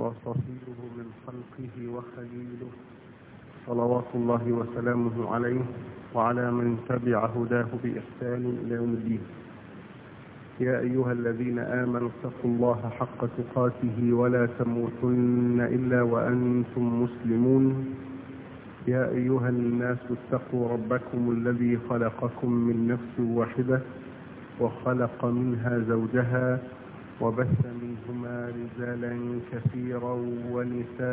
وصفيه من خلقه وخليله، صلوات الله وسلامه عليه وعلى من تبع هداه بإحسان إلى يوم الدين. يا أيها الذين آمنوا اتقوا الله حق تقاته ولا تموتن إلا وأنتم مسلمون. يا أيها الناس اتقوا ربكم الذي خلقكم من نفس واحدة وخلق منها زوجها وبث منهما رجالا كثيرا ونساء،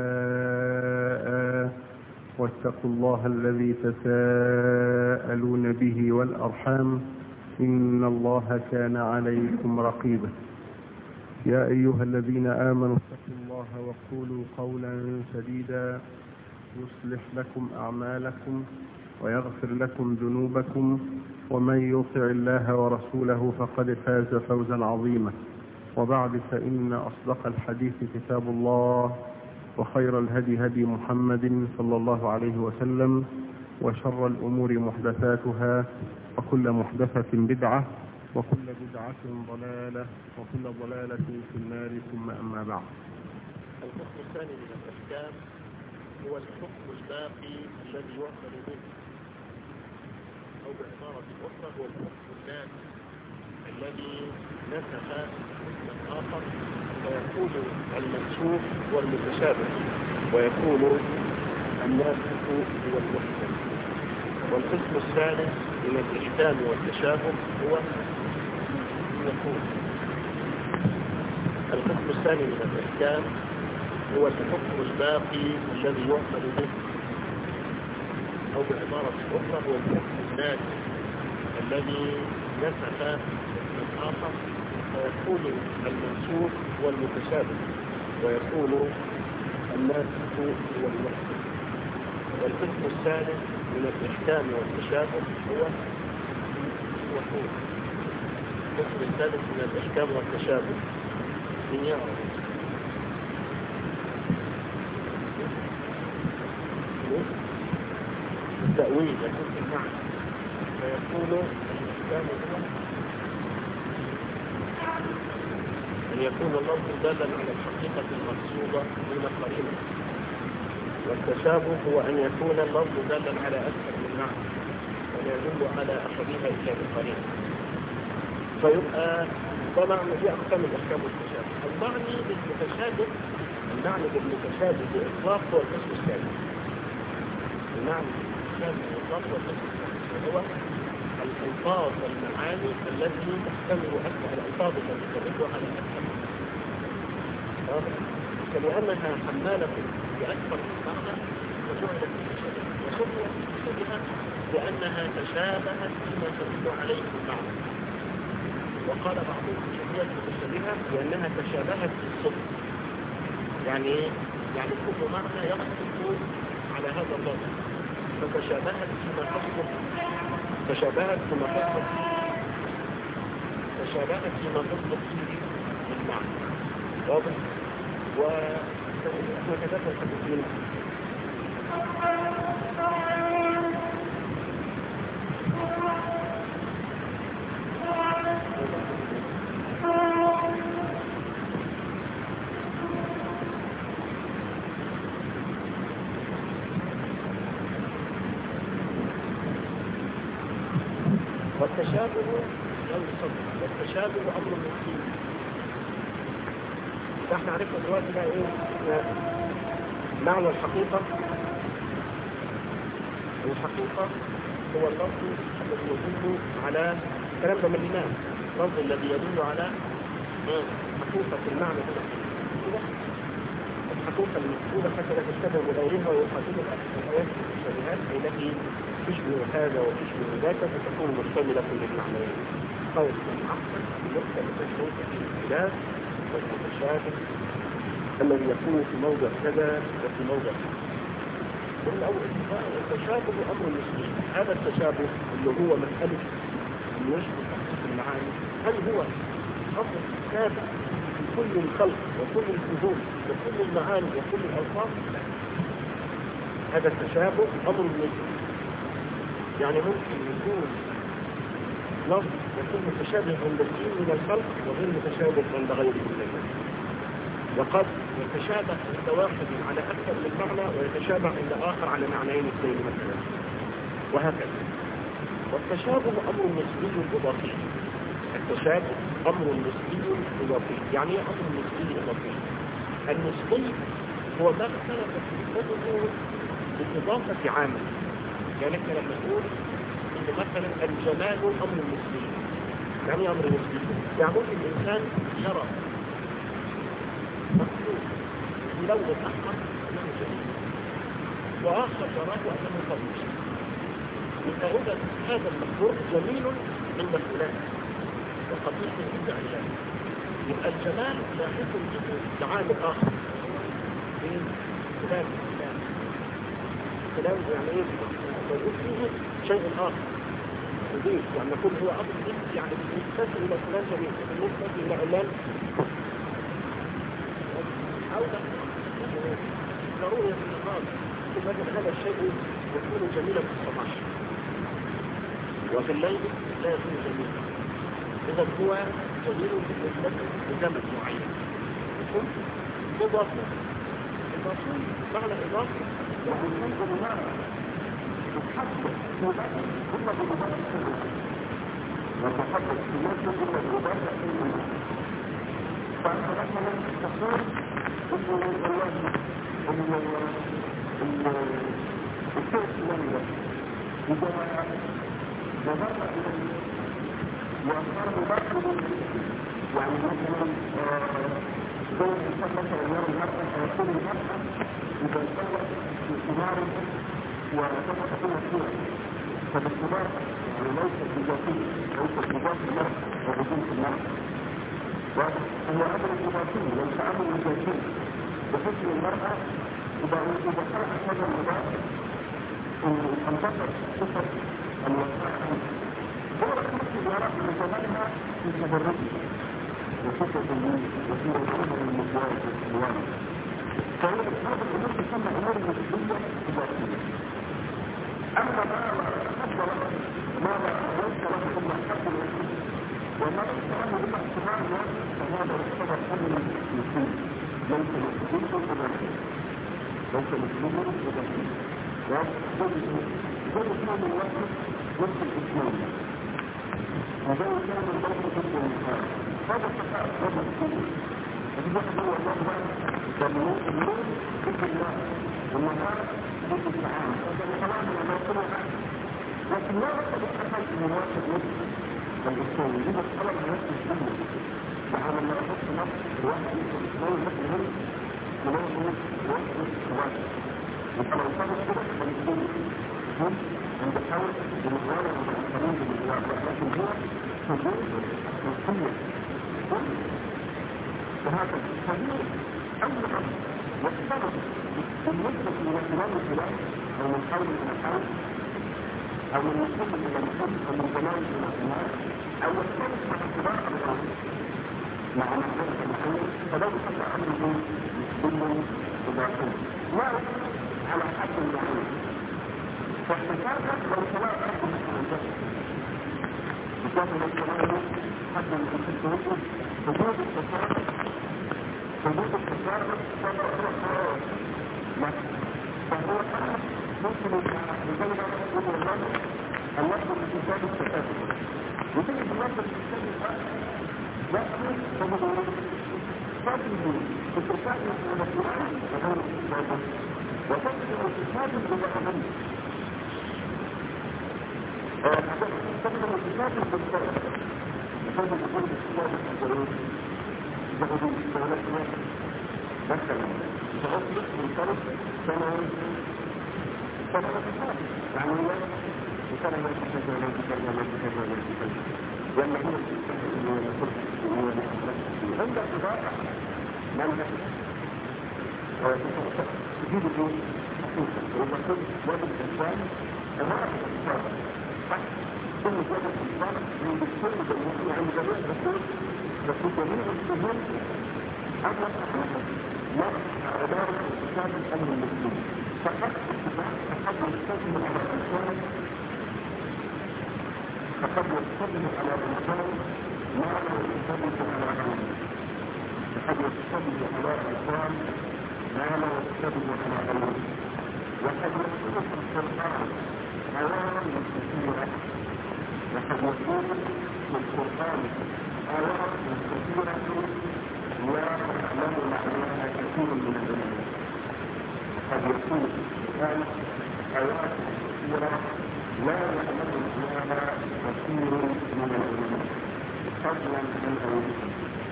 واتقوا الله الذي تساءلون به والأرحام إن الله كان عليكم رقيبا. يا أيها الذين آمنوا اتقوا الله وقولوا قولا سديدا يصلح لكم أعمالكم ويغفر لكم ذنوبكم، ومن يطع الله ورسوله فقد فاز فوزا عظيما. وبعد، فإن أصدق الحديث كتاب الله، وخير الهدي هدي محمد صلى الله عليه وسلم، وشر الأمور محدثاتها، وكل محدثة بدعة، وكل بدعة ضلالة، وكل ضلالة في النار. ثم أما بعد. القسم الثاني من الأحكام هو الحكم الباقي الذي يعمل به، أو بعبارة أخرى هو الحكم الثاني الذي نسخ حكما آخر، فيكون المنسوخ والمتشابه، ويكون الناسخ هو المحكم. والقسم الثالث من الإحكام والتشابه هو القسم الثاني من الإحكام هو الحكم الباقي الذي يعمل به، أو بعبارة أخرى هو الحكم الناسخ الذي نسخ حكما آخر، فيكون المنسوخ والمتشابه، ويكون الناسخ هو المحكم. والقسم الثالث من الإحكام والتشابه هو القسم الثالث من الإحكام والتشابه من يعرف التأويل يكون في المعنى، فيكون الإحكام هو أن يكون اللفظ دالا على الحقيقة المقصودة من قرينة، والتشابه هو أن يكون اللفظ دالا على أكثر من معنى ولا يدل على أحدها إلا بقرينة. فيبقى طبعا في أقسام الإحكام والتشابه. المعني بالمتشابه بإطلاق هو القسم الثالث. المعنى بالمتشابه بإطلاق هو القسم الثالث، وهو الألفاظ والمعاني التي تحتمل أكثر، الألفاظ التي تدل على أكثر، فلأنها حمالة بأكثر من معنى وجعلت متشابهة، وسميت متشابهة لأنها تشابهت فيما تدل عليه المعنى. وقال بعضهم سميت متشابهة لأنها تشابهت في الصدق، يعني كل معنى يصدق على هذا اللفظ، فتشابهت فيما تصدق، تشابهت فيما تصدق فيه المعنى. واضح؟ وكذلك الحديثين والتشابه أمر ممكن. فاحنا عرفنا دلوقتي بقى ايه معنى الحقيقة. الحقيقة هو اللفظ الذي يدل على الكلام ده من الإمام، اللفظ الذي يدل على حقيقة المعنى هنا. الحقيقة المفقودة حتى لا تشتبه بغيرها ويقابلها الآيات المتشابهات التي تشبه هذا وتشبه ذاك، فتكون مشتملة للمعنيين. قول الأحسن يحكم تشبه في الخلاف والمتشابه الذي يكون في موضع كذا وفي موضع كذا. والأول التشابه أمر مسلم. هذا التشابه اللي هو مسألة يشبه تحقيق المعاني، هل هو أمر ثابت في كل الخلق وكل الفهوم وكل المعاني وكل الألفاظ؟ هذا التشابه أمر مسلم. يعني ممكن يكون لفظ يكون متشابه عند الجن من الخلق وغير متشابه عند غيره من الناس. وقد يتشابه عند واحد على أكثر من معنى ويتشابه عند آخر على معنيين اثنين مثلا، وهكذا. والتشابه أمر نسبي إضافي. التشابه أمر نسبي إضافي. يعني ايه أمر نسبي إضافي؟ النسبي هو ما اختلفت صفته بإضافة عامل. يعني احنا لما نقول إن مثلا الجمال أمر نسبي. يعني أمر نسبي؟ يعني ممكن الإنسان يرى مخلوق بلون أحمر أنه جميل، وآخر يراه أنه قبيح. يبقى إذا هذا المخلوق جميل عند فلان وقبيح عند علان. يبقى الجمال لاحق به لعامل آخر. فلان يعني ايه؟ يقول فيه شيء آخر يضيف، يعني يكون هو أصل يعني بالنسبة إلى فلان جميل بالنسبة إلى علان أو ضروري في النهار. مثل هذا الشيء يكون جميلا في الصباح وفي الليل لا يكون جميلا. إذا هو جميل بالنسبة لزمن معين. إضافة معنى إضافة وتحدث في ذلك كل بضبط السنة وتحدث في ذلك كل بضبط السنة. فأنت مثلا تقول الشيء السلامي إذا نظرنا إليه وأصار مباشر يعني مثلا زي الإنسان مثلا يرى المرأة فيقول المرأة إذا انتظر في ثمار وتبقى فيها فيها فبالثمار يعني ليست بذاتية ليست بذات المرأة وبذات المرأة وهو أمر إضافي ليس أمر ذاتي بحسن المرأة إذا خلقت هذا النظام انتظر صفة الوفاء هو الشخص يرى من زمانها في تبرجها وصفة وصورة الأمر المجوار والسلوان. فهو هذا الأمور تسمى أمور نسبية إضافية. أما ما ليس له إلا حد الوصول وما ليس له إلا احتمال الوصول فهذا يعتبر أمر نسبي ليس نسبيا إضافيا. ليس نسبيا إضافيا. وزي كان الوصول وصف الإسلام وزي كان الوصول ضد المحارب. هذا الشفاء هذا الكل وفي واحد هو الله جمعوه النور ضد الله والنهار ضد الطعام هذا الكلام لما يقول لكن لا بد ان تحصل من واحد وجه الاسلام دي مساله من نفس السنه يعني لما احط نفس الواحد يدخل الاسلام مثل هم يلاقوا واحد واحد وفلو صار كده فالاسلام هم عند حاول بالغايه والقانون بالغايه لكن هو حدود القوه وهذا الحديث أولا يختلف بالنسبة إلى كلام الكلام أو من حول إلى حول أو من محل إلى محل أو من زمان إلى زمان أو يختلف مع اتباع الأمر مع محل المحل فلا يصبح أمره نسبيا إضافيا لا على حد معين فاحتفاظا لو سواء حد المحل بسبب الكلام حد المحل حدود التصرف حدود التصرف فهو ممكن يبين وجه النظر اللفظ الانسان التكافؤ وتجد اللفظ الانسان يأخذ فمدور تجد التكافؤ من القرآن وغير التكافؤ وتجد التكافؤ بالأمن تجد التكافؤ بالفرق هذا يكون الإسلام الجريد يجب الدولة مثلا تغطلق من طرف سنوي فالأسفاد يعني الله وكان ما تكذب ولا تكذب ولا تكذب ولا تكذب ولا هو الإسلام ولا تكذب عند إضافة مالك تجيب الجوز حقيقة وإذا كنت واجب الإنسان أمام الإنسان كل جهة الإنسان من بالكل بالنسبة عن جميع الرسول لكن جميع السهول أولا أحيانا لا عبارة الإنسان الأمر المسلم فقط فقد يستخدم على الإنسان فقد يستخدم على الإنسان ما لا يستخدم على عمله فقد يشتبه على إنسان ما لا يشتبه على غيره، وقد يكون في القرآن آيات كثيرة، وقد يكون في القرآن آيات كثيرة لا يعلم معناها كثير من العلماء. قد يكون في القرآن آيات كثيرة لا يعلم معناها كثير من العلماء، فضلا عن غيره.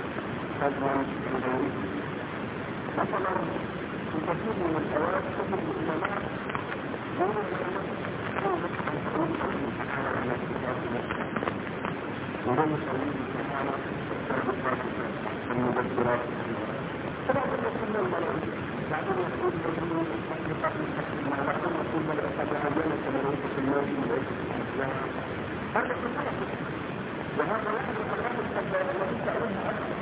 مثلا في كثير من الآيات تجد العلماء يقولون وهم يسألون تعالى السابقات المدبرات. طبعا كل الملائكة بعدين يقول الذين يحققون الحكمة بعدين يقول ملائكة بعينة ملائكة الموت ملائكة الأحزاب. هذا كله وهذا يحدث الآن الذي سألوها أكثر.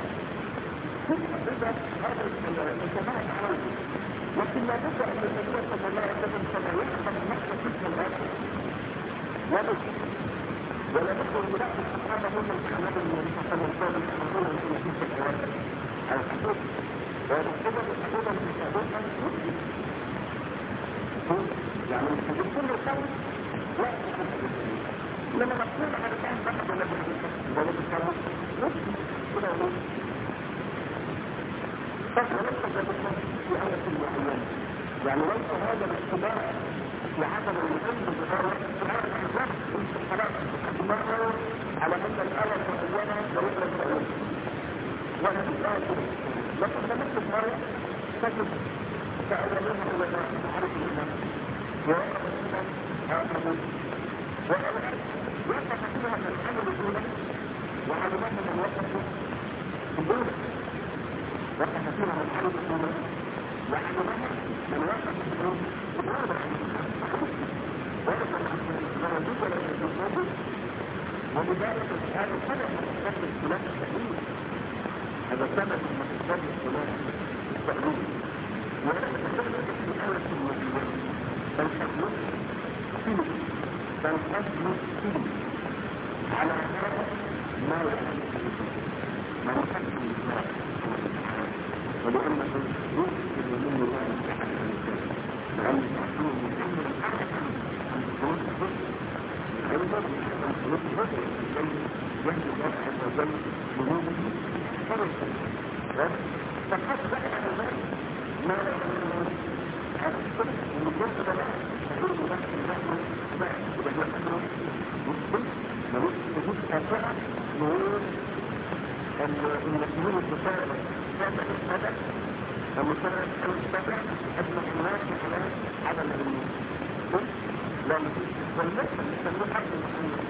هذا الانتباه عليه، لكن لا بد ان النبي صلى الله عليه وسلم كما يحفظ نحن اسم الاخر ولا بد ان يلاقي الصحابه هم الكلام النبي صلى الله عليه وسلم يقولون في نفس الاوامر الحدود وبالسبب الحدود المتابعه مسلم يعني الحدود كل شيء لا لما نقول على الان بعد ولا بالكلام مسلم كده فليس ذلك في آية معينة، يعني ليس هذا الاختلاف في عدم العلم بغير الآية الأحزاب في الصلاة مرة على أن الآية معينة ويطلق العلم وهي الآية لكن لمسة مرة تجد تأولها علماء معرفة الإمام ويقف الإمام آخر ويقف فيها من العمل الأولى وعلماء من وقف الأولى وقف فيها من حالة الأولى وعلمها من وقف الأولى ورجوك للإنسان وبذلك هذا سبب من أسباب الخلاف التأليل هذا سبب من أسباب الخلاف التأليل ولا تتكلم في آية المسلمين بل قد فيه على هذا ما يحدث ما يحدث الإسلام ولأنه يمكن من الله تعالى لأن تعطيه محمد الحركة عن الخروج أيضا عن خروج الرجل يهدي الله عز وجل بنوبه فرصة فقد بقى على ذلك ما هذا الصدق من الجزء ده تقول الله سبحانه وتعالى وهو أمر مسلم ملوش وجود أسرع نقول المسلمين التساؤل هذا السبب المسلمين السبب أجمع الناس على عدم العلم والمسلم يسميه حق المسلمين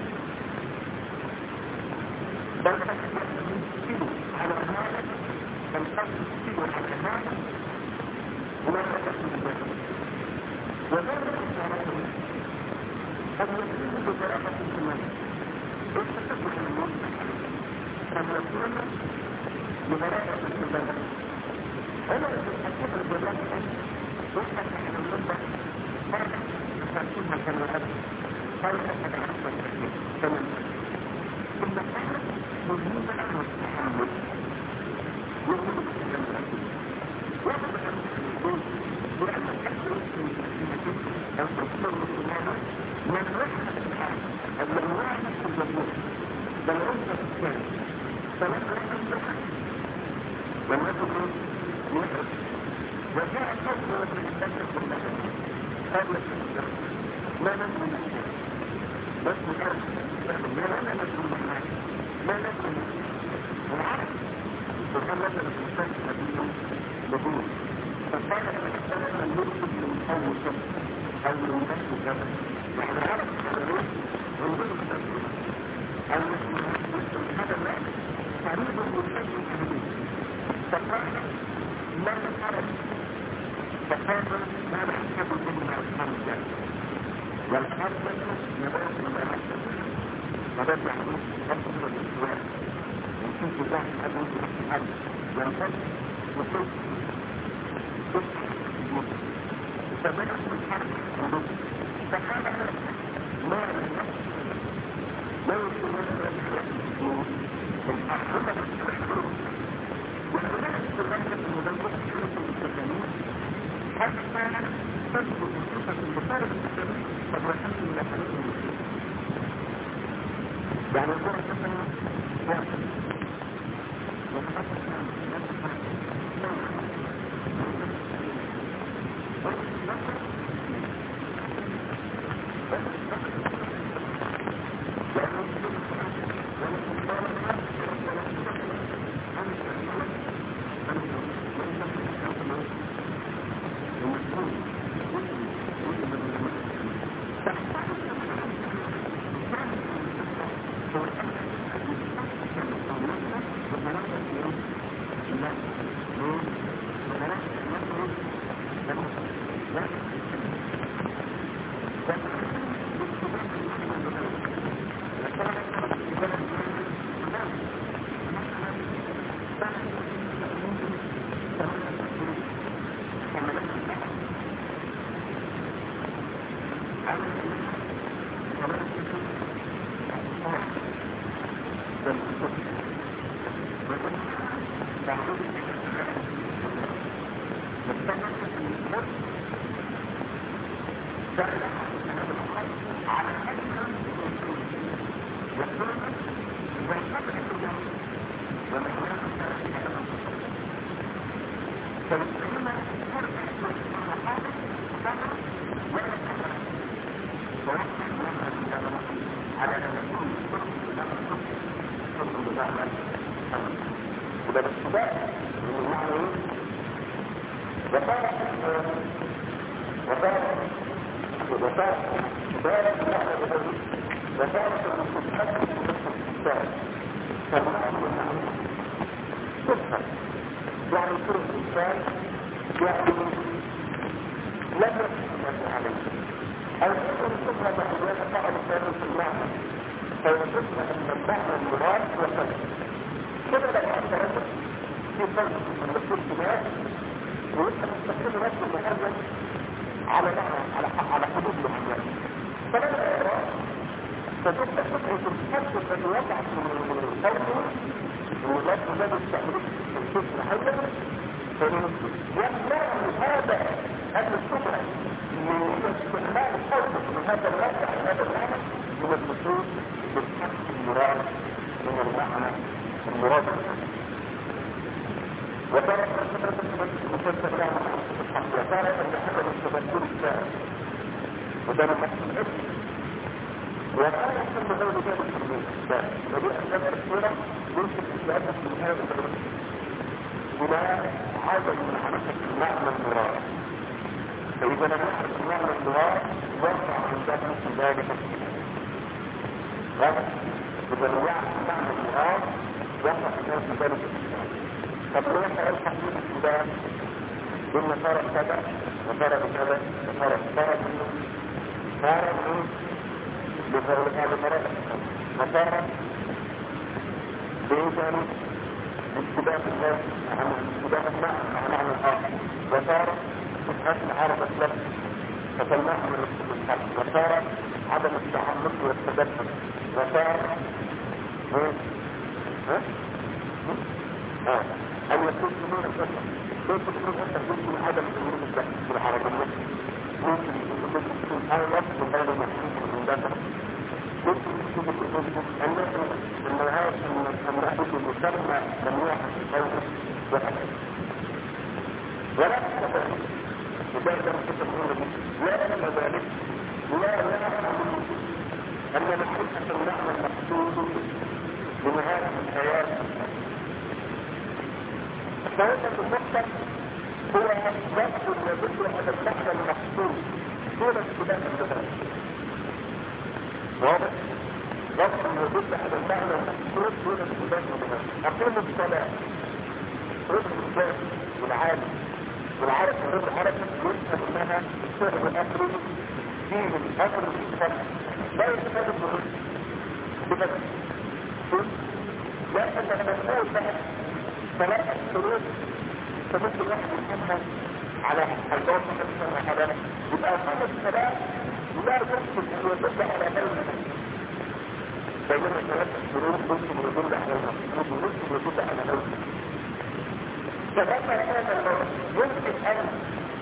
بل قد يمكن على هذا بل قد يمكن على هذا ولا تكون ذلك وذلك إشارته قد يكون بطريقة الزمان يستطيع الموت قد يكون بطريقة الزمان هنا يستطيع الزمان أن يفتح على المدة فرق يستطيعها كما أبدا فرق قد عرفت التكليف تمام ثم كانت مهمة عن التحمل يجب الكلام الأكيد وجب أن يكون لأن الحكم أو حكم المسلمين من رحمة الحال الأنواع نفس الجمهور بل عزة الثاني فلم يكن بحق ولم يكن يحب وجاء الحكم من البشر بالله قبل الشيء لا نكون نحن بس نعرف لا نكون نحن لا نكون ونعرف وكان مثلا الإنسان سبيله لديه فقال أن يرسل من أول شخص أو من نفس كذا يعني عرف الشباب ونقول الشباب أو يسمى هذا الوقت قريب من شيء كبير فقال لا نعرف فقال ما نحسب منها الخمسة والخمسة نبات نبات يحدث خمسة الإسواء ونشوف الله أبو الحد والخمس وصف فبدأت الحرب فقال ما لا يمكن أن يكون الحرب ولكن حتى تثبت صفة البصارة بالتسليم قد وصلت إلى حدود المسلم. يعني الكرة مثلا واحد وتحدث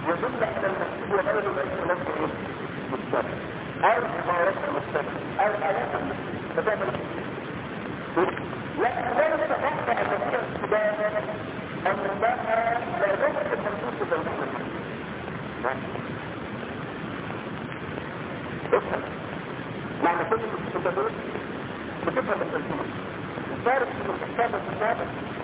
يدل على المقصود وغير ليس له ايه؟ مستمر او مبارك مستمر او آلات المستمر فتعمل لكن لا يستحق ان نقول استدامة ان الله لا يمكن منصوص بينهما افهم معنى كل الاستدامات بتفهم التنفيذ وصارت في الاحكام الكتابة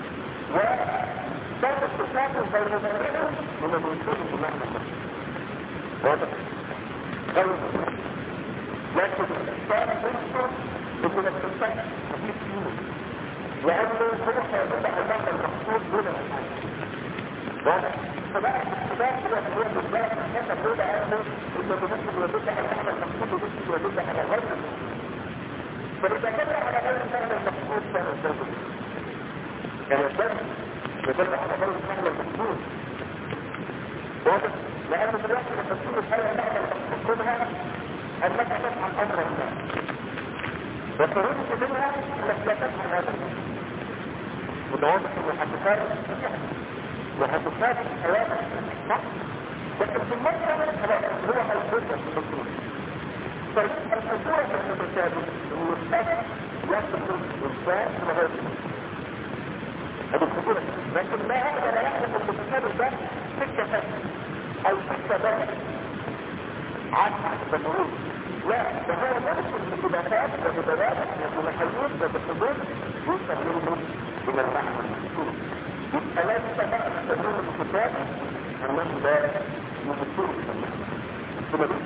وصارت التشابه بين غيرها من الوصول بمعنى المعنى واضح غير لكن الإحسان ينصر إنه الإنسان خفيف فيه لأنه هو سيبدأ المعنى المقصود دون الإحسان واضح فبقى الاختلاف هو اليوم بالذات حتى تقول أنه إنه بنفسه يدل على المعنى المقصود وبنفسه يدل على غير المقصود فإذا دل على غير المعنى المقصود كان الزوج كان الزوج يدل على غير المعنى المقصود واضح لأن دلوقتي المقصود الحالة المعنى المقصود منها أنك تفعل أمر الله وخروجك منها أنك لا تفعل هذا الأمر وده واضح أنه هتفارق وهتفارق حياتك صح؟ لكن في المرة خلاص هو الفرصة في المقصود فالفرصة في المتشابه المستقبل يصل الإنسان إلى غير المقصود هذه الخطورة لكن لا هذا لا يحدث المتشابه ده سكة فاتح أو سكة بارك عادة بالمرور لا ده هو نفس الخلافات وبدلات ومحلول وبحدود يوصل منه إلى المعنى المقصود يبقى لا يستطيع تدريب الكتاب أنه لا يمثل إلى المعنى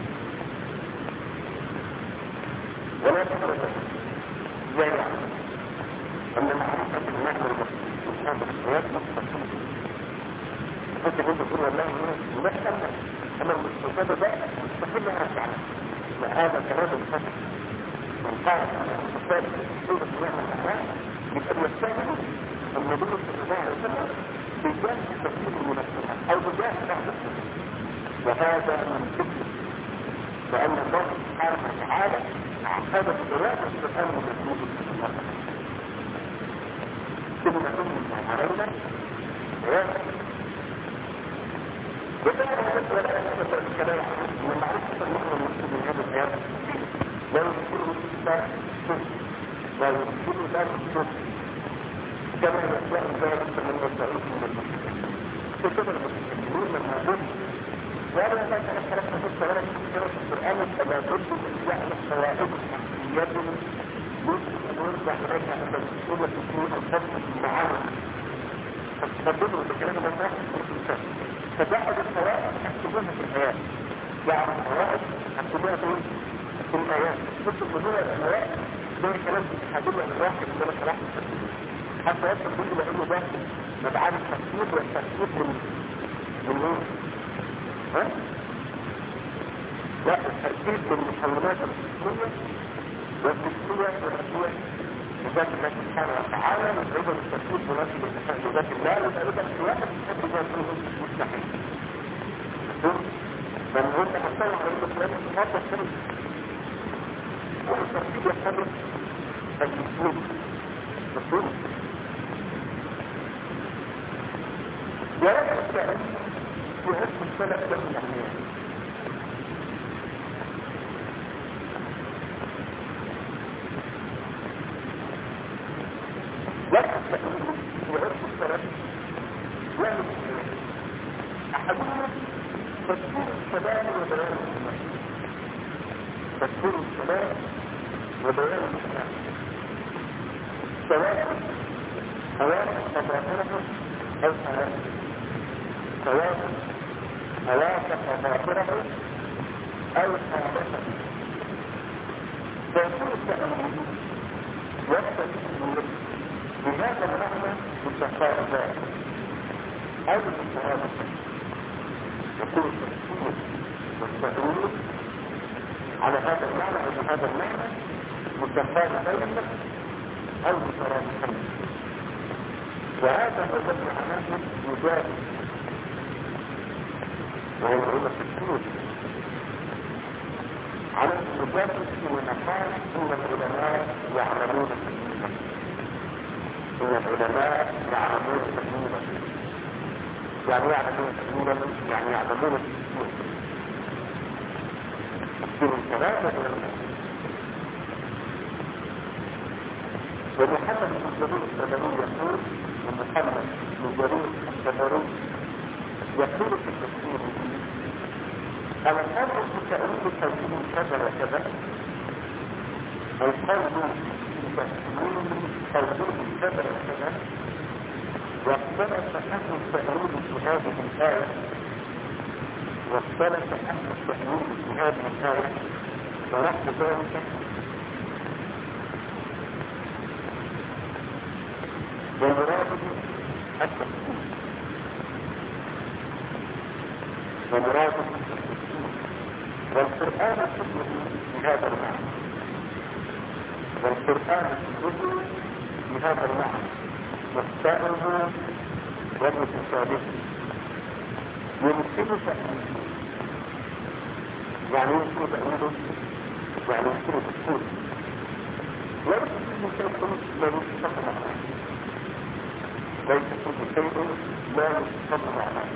ولا تفرق زي أن معرفة المعنى المقصود هذا الحياة مستقيم كنت تقول والله ممثل أما المستقبل ده مستقل أرجع هذا كلام الفتح من قال المستقبل سورة الله الرحمن يبقى يستهدف النبي صلى الله عليه وسلم بجانب تفسير المنافقين أو بجانب بعض السنة وهذا من ذكر لأن الله سبحانه وتعالى عقد إرادة القرآن والرسول صلى الله عليه وسلم ثم أن علينا إرادة وكان هذا لا يتبع الكلام من معرفة المعنى المقصود من هذا الآيات لا يمكنه إلا الصدق لا يمكنه إلا الصدق كما يطلع ذلك من الضعيف من المسلمين فكما المسلمين لما ضد وهذا لا يتذكر في الصلاة في القرآن فلا ضد يعلم فوائد الحقيقيات يمكن أن يرجع إليها عند المسؤولة في الفصل في المعامل فتفضلوا بكلام الله في الإنسان فبعض الفوائد تحسبونها في الآيات بعض الفوائد تحسبونها في الآيات مثل مجموعة الفوائد ده كلام تحدثوا عن الواحد اللي أنا شرحت التفسير حتى يصل به لأنه ده مبعاد التفسير والتفسير من ايه؟ ها؟ لا التركيب من المحولات الجسمية والجسمية والأشياء لذات الله سبحانه وتعالى وأيضا التركيب مناسب لذات الله وأيضا الواحد يحب ذاته مستحيل فمن هو تحصل على الإسلام هذا الشيء والتركيب يحتمل الجسمية مفهوم وهذا الشيء يهز السلف له الأحيان وعرف السلف له أحدهما تذكير السلام وبيان الإسلام تذكير السلام وبيان الإسلام سواء تظاهره أو سواء تظاهره أو حادثه تذكير السلام يقتضي بهذا المعنى متفاوتات أو متفاوتات يكون التفسير والتأويل على هذا المعنى أو بهذا المعنى متفاوتين أو مترادفين وهذا هو المعنى يجاب وهو العلم التفسير على المجاب في مقال إن العلماء يعلمون تكليفا إن العلماء يعلمون تكليفا يعني يعلمون تأويلا يعني يعلمون تفسير الكلام ومحمد بن جرير الطبري يقول ومحمد بن جرير الطبري يقول في التفسير الأمر بتأويل تأويل كذا وكذا القول تأويل كذا وكذا واختلف أهل التأويل في هذه الآية واختلف أهل التأويل في هذه الآية ورحم ذلك ومراده التفسير ومراده التفسير والقرآن كله بهذا المعنى والقرآن كله بهذا المعنى والسائل والمتشابه يمكن تأويله يعني يمكن تأويله يعني يمكن تفسيره ليس كل شيء لا يستطيع معناه ليس كل شيء لا يستطيع معناه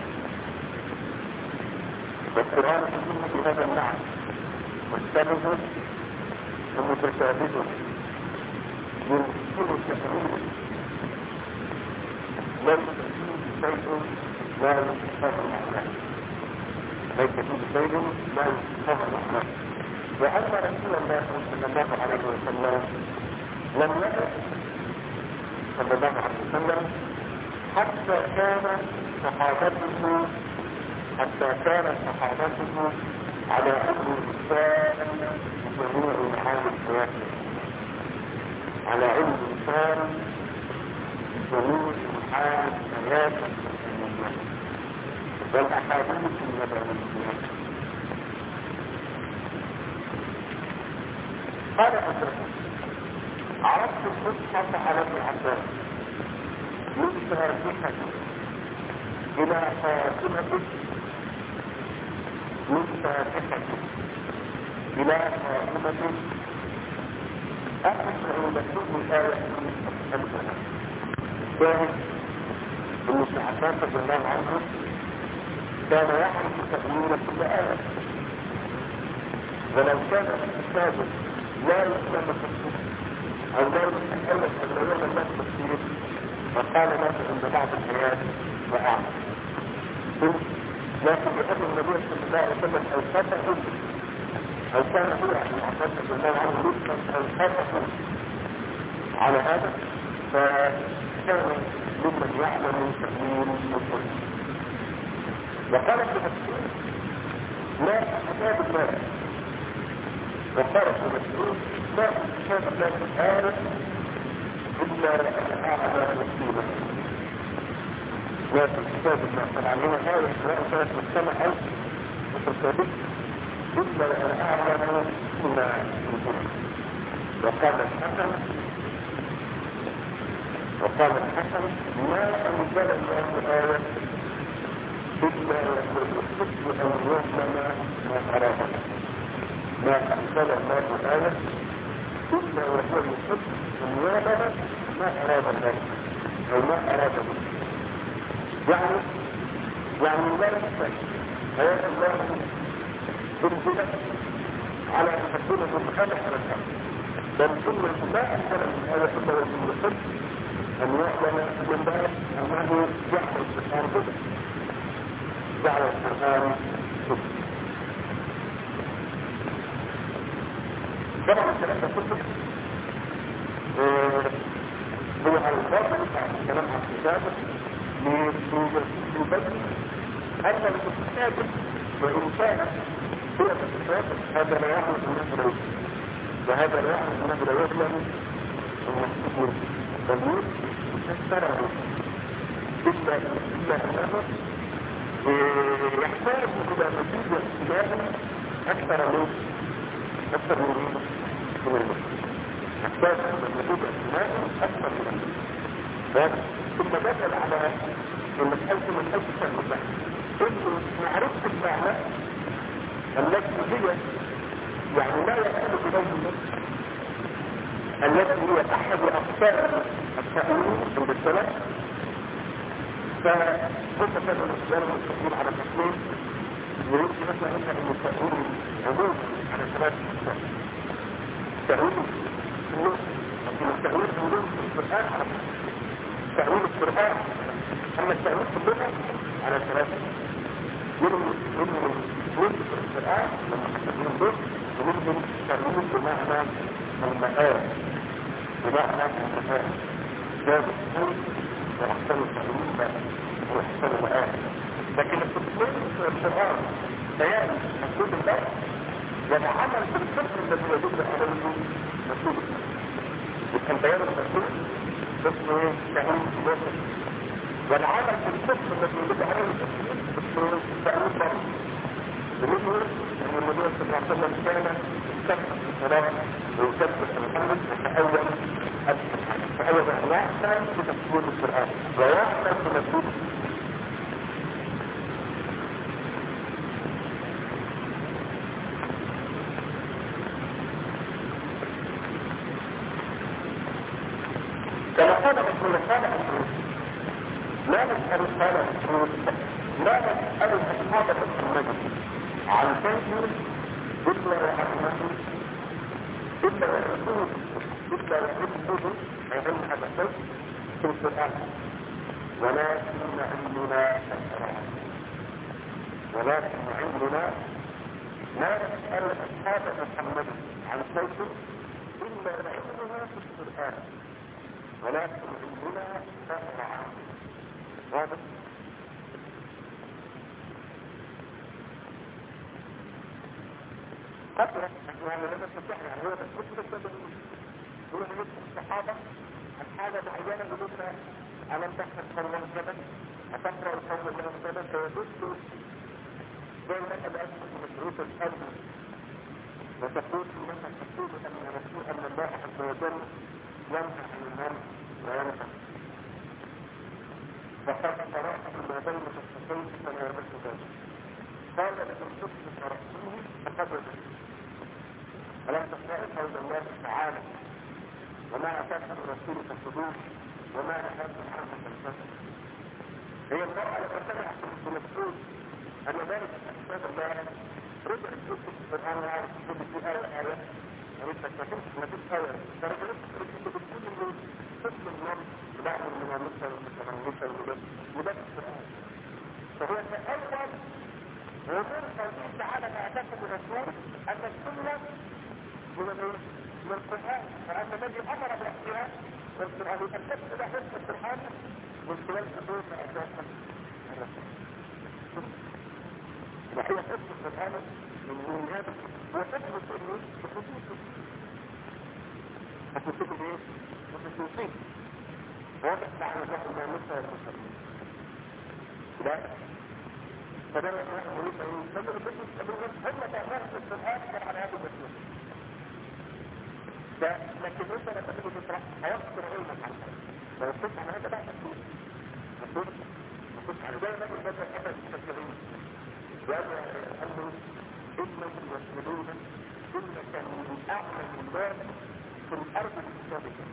والقرآن كله بهذا المعنى والسائل ومتشابه يمكن تأويله ليس فيه شيء لا يستطيع معناه ليس فيه شيء لا يستطيع معناه وأن رسول الله صلى الله عليه وسلم لم يأت صلى الله عليه وسلم حتى كان صحابته على أمر الإنسان بجميع معاني الحياة على علم الإنسان بجميع معاني الحياة والأحاديث النبوية. قال أسرع عرضت القصة على ابن عباس من فاتحة إلى خاتمة من فاتحة إلى خاتمة أحسن لكل آية أسألها الثاني ابن عباس رضي الله عنه كان يعرف تأويل كل آية ولو كان الكتاب لا يسلم التفسير أو لا يتألف أولوية الله التفسير وقال ذلك عند بعض الآيات وأعلم لكن بأن النبي صلى الله عليه وسلم أوقاته أو كان هو ابن عباس رضي الله عنه أوقاته على هذا فكان ممن يعلم تأويل القرآن. وقال ابن مسعود لا كتاب الله وقال ابن مسعود لا كتاب الله الآية إلا وأنا أعلى رسولا لا كتاب الله فالعلمنا آية سواء كانت مجتمع أو متشابه إلا وأنا أعلى رسولا وقال الحسن ما أنزل الله الآية إلا ويحب أن يعلم ما أراده ما أنزل الله الآية إلا وهو يحب أن يعلم ما أراد الله أو ما أراد به يعني لا يستطيع آيات الله تنزل على أن تكون مخالفة للحق بل ثم لا أنزل من آية إلا وهو يحب أن يعلم من ذلك أنه يحفظ القرآن كله جعل القرآن كله طبعا الكلام ده كله هو على الباطل الكلام عن الكتابة ليبين أن الكتابة وإن كانت هي الكتابة هذا لا يعني أنه لا يجب وهذا لا يعني أنه لا يظلم المسؤول بل يستره إلا أنه يحتاج إلى مزيد اختلاف أكثر من المسلم يحتاج إلى مزيد اختلاف أكثر من المسلم ثم دخل على مسألة التنبيه إنه معرفة المعنى التي هي يعني لا يحتاج إليه التي هي أحد أقسام التأويل عند السلف فكنت كذا الاشياء المستقيم على التصميم يريد مثلا ان التأويل عموما على ثلاث أقسام. تأويل النص، لكن التأويل عموما في القرآن على تأويل القرآن، أما التأويل في اللغة على ثلاثة. منهم نص القرآن لما تكون نص، ومنهم تأويل بمعنى المآل، بمعنى المآل جاب الصوت وأحسن التأويل وأحسن المآل. لكن التصميم في القرآن بيان مقصود الله والعمل بالفكر الذي يدل عليه مقصود الله. يمكن بيان المقصود اسمه تأويل الوصف، والعمل بالفكر الذي يدل عليه المقصود اسمه تأويل الله. ومنه أن النبي صلى الله عليه وسلم كان يستمع في الصلاة ويكبر الحمد فأول يحسن في تفسير القرآن ويحسن في تفسير كما قال رسول الله لا نسأل الصلاة لا نسأل أصحاب النبي عن شيء إلا وعلمه إلا وعلمه إلا وعلمه علم هذا الشيء في القرآن، ولكن علمنا القرآن، ولكن علمنا لا نسأل أصحاب محمد عن شيء إلا وعلمنا في القرآن، ولكن علمنا القرآن. واضح؟ قدرة يعني لما تفتح يعني هو بس يقول لك الصحابة الحاجة معينة يقول لك ألم تحفظ قول الجبل أتقرأ قول الجبل فيدل زي ما أنت بأسفل من شروط الأرض وتقول لما تقول أن الله عز وجل ينفع الإيمان وينفع فقد قرأت ما بين الشخصين فلا يرد ذلك قال لكن كنت قرأته فقد وجدت ألم تقرأ قول الله تعالى وما أتاك الرسول فخذوه وما نهاكم عنه فانتهوا. هي المرأة لما سمعت من مسعود أن ذلك أحساب الله رجعت تكتب في القرآن وعارف تكتب في آية ورجعت ما فيش آية فرجعت تكتب إنه طفل النار بعض المنامسة والمتغنسة وده في القرآن. فهو تأول ومن قوله تعالى ما أتاكم الرسول أن السنة من القرآن، فأن الذي أمر بأحياء والقرآن أن تبقى حفظ القرآن من خلال حدود أساسا الرسول. وهي حفظ القرآن من هذا وحفظ القرآن بخصوصه. بخصوصه ايه؟ بخصوصه. واضح معنى الله المامسة والمسلمين. لا فده يقول مريضة يستمر بالمسلمين هم تعمل في القرآن على هذا المسلم. لكن انت لما تيجي تشرح هيذكر علمك عن هذا لو كنت على هذا بقى تكون على ده نقول بس الحدث التشريعي وأنا أنه إنهم يسمدون إنك من أعلم الناس في الأرض السابقة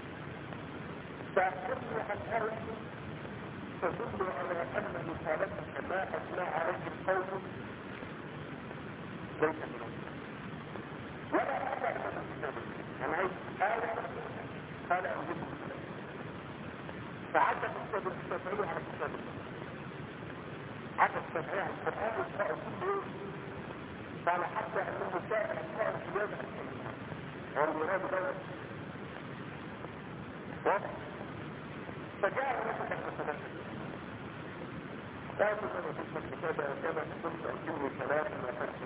فأخذوا عن الأرض تدل على أن مثالتك ما أثنى عليه القوم ليس منهم ولا أحد من السابقة أنا عايز قال أوجبه فعدت السابقة على السابقة عدت السابقة على القرآن والسابقة كل يوم قال حتى أنه سائل أسماء الحجاز والمراد دولة فجاء نفسك السابقة قالوا أن تسمى الكتابة كما كنت أكلمي ثلاثة وفرسي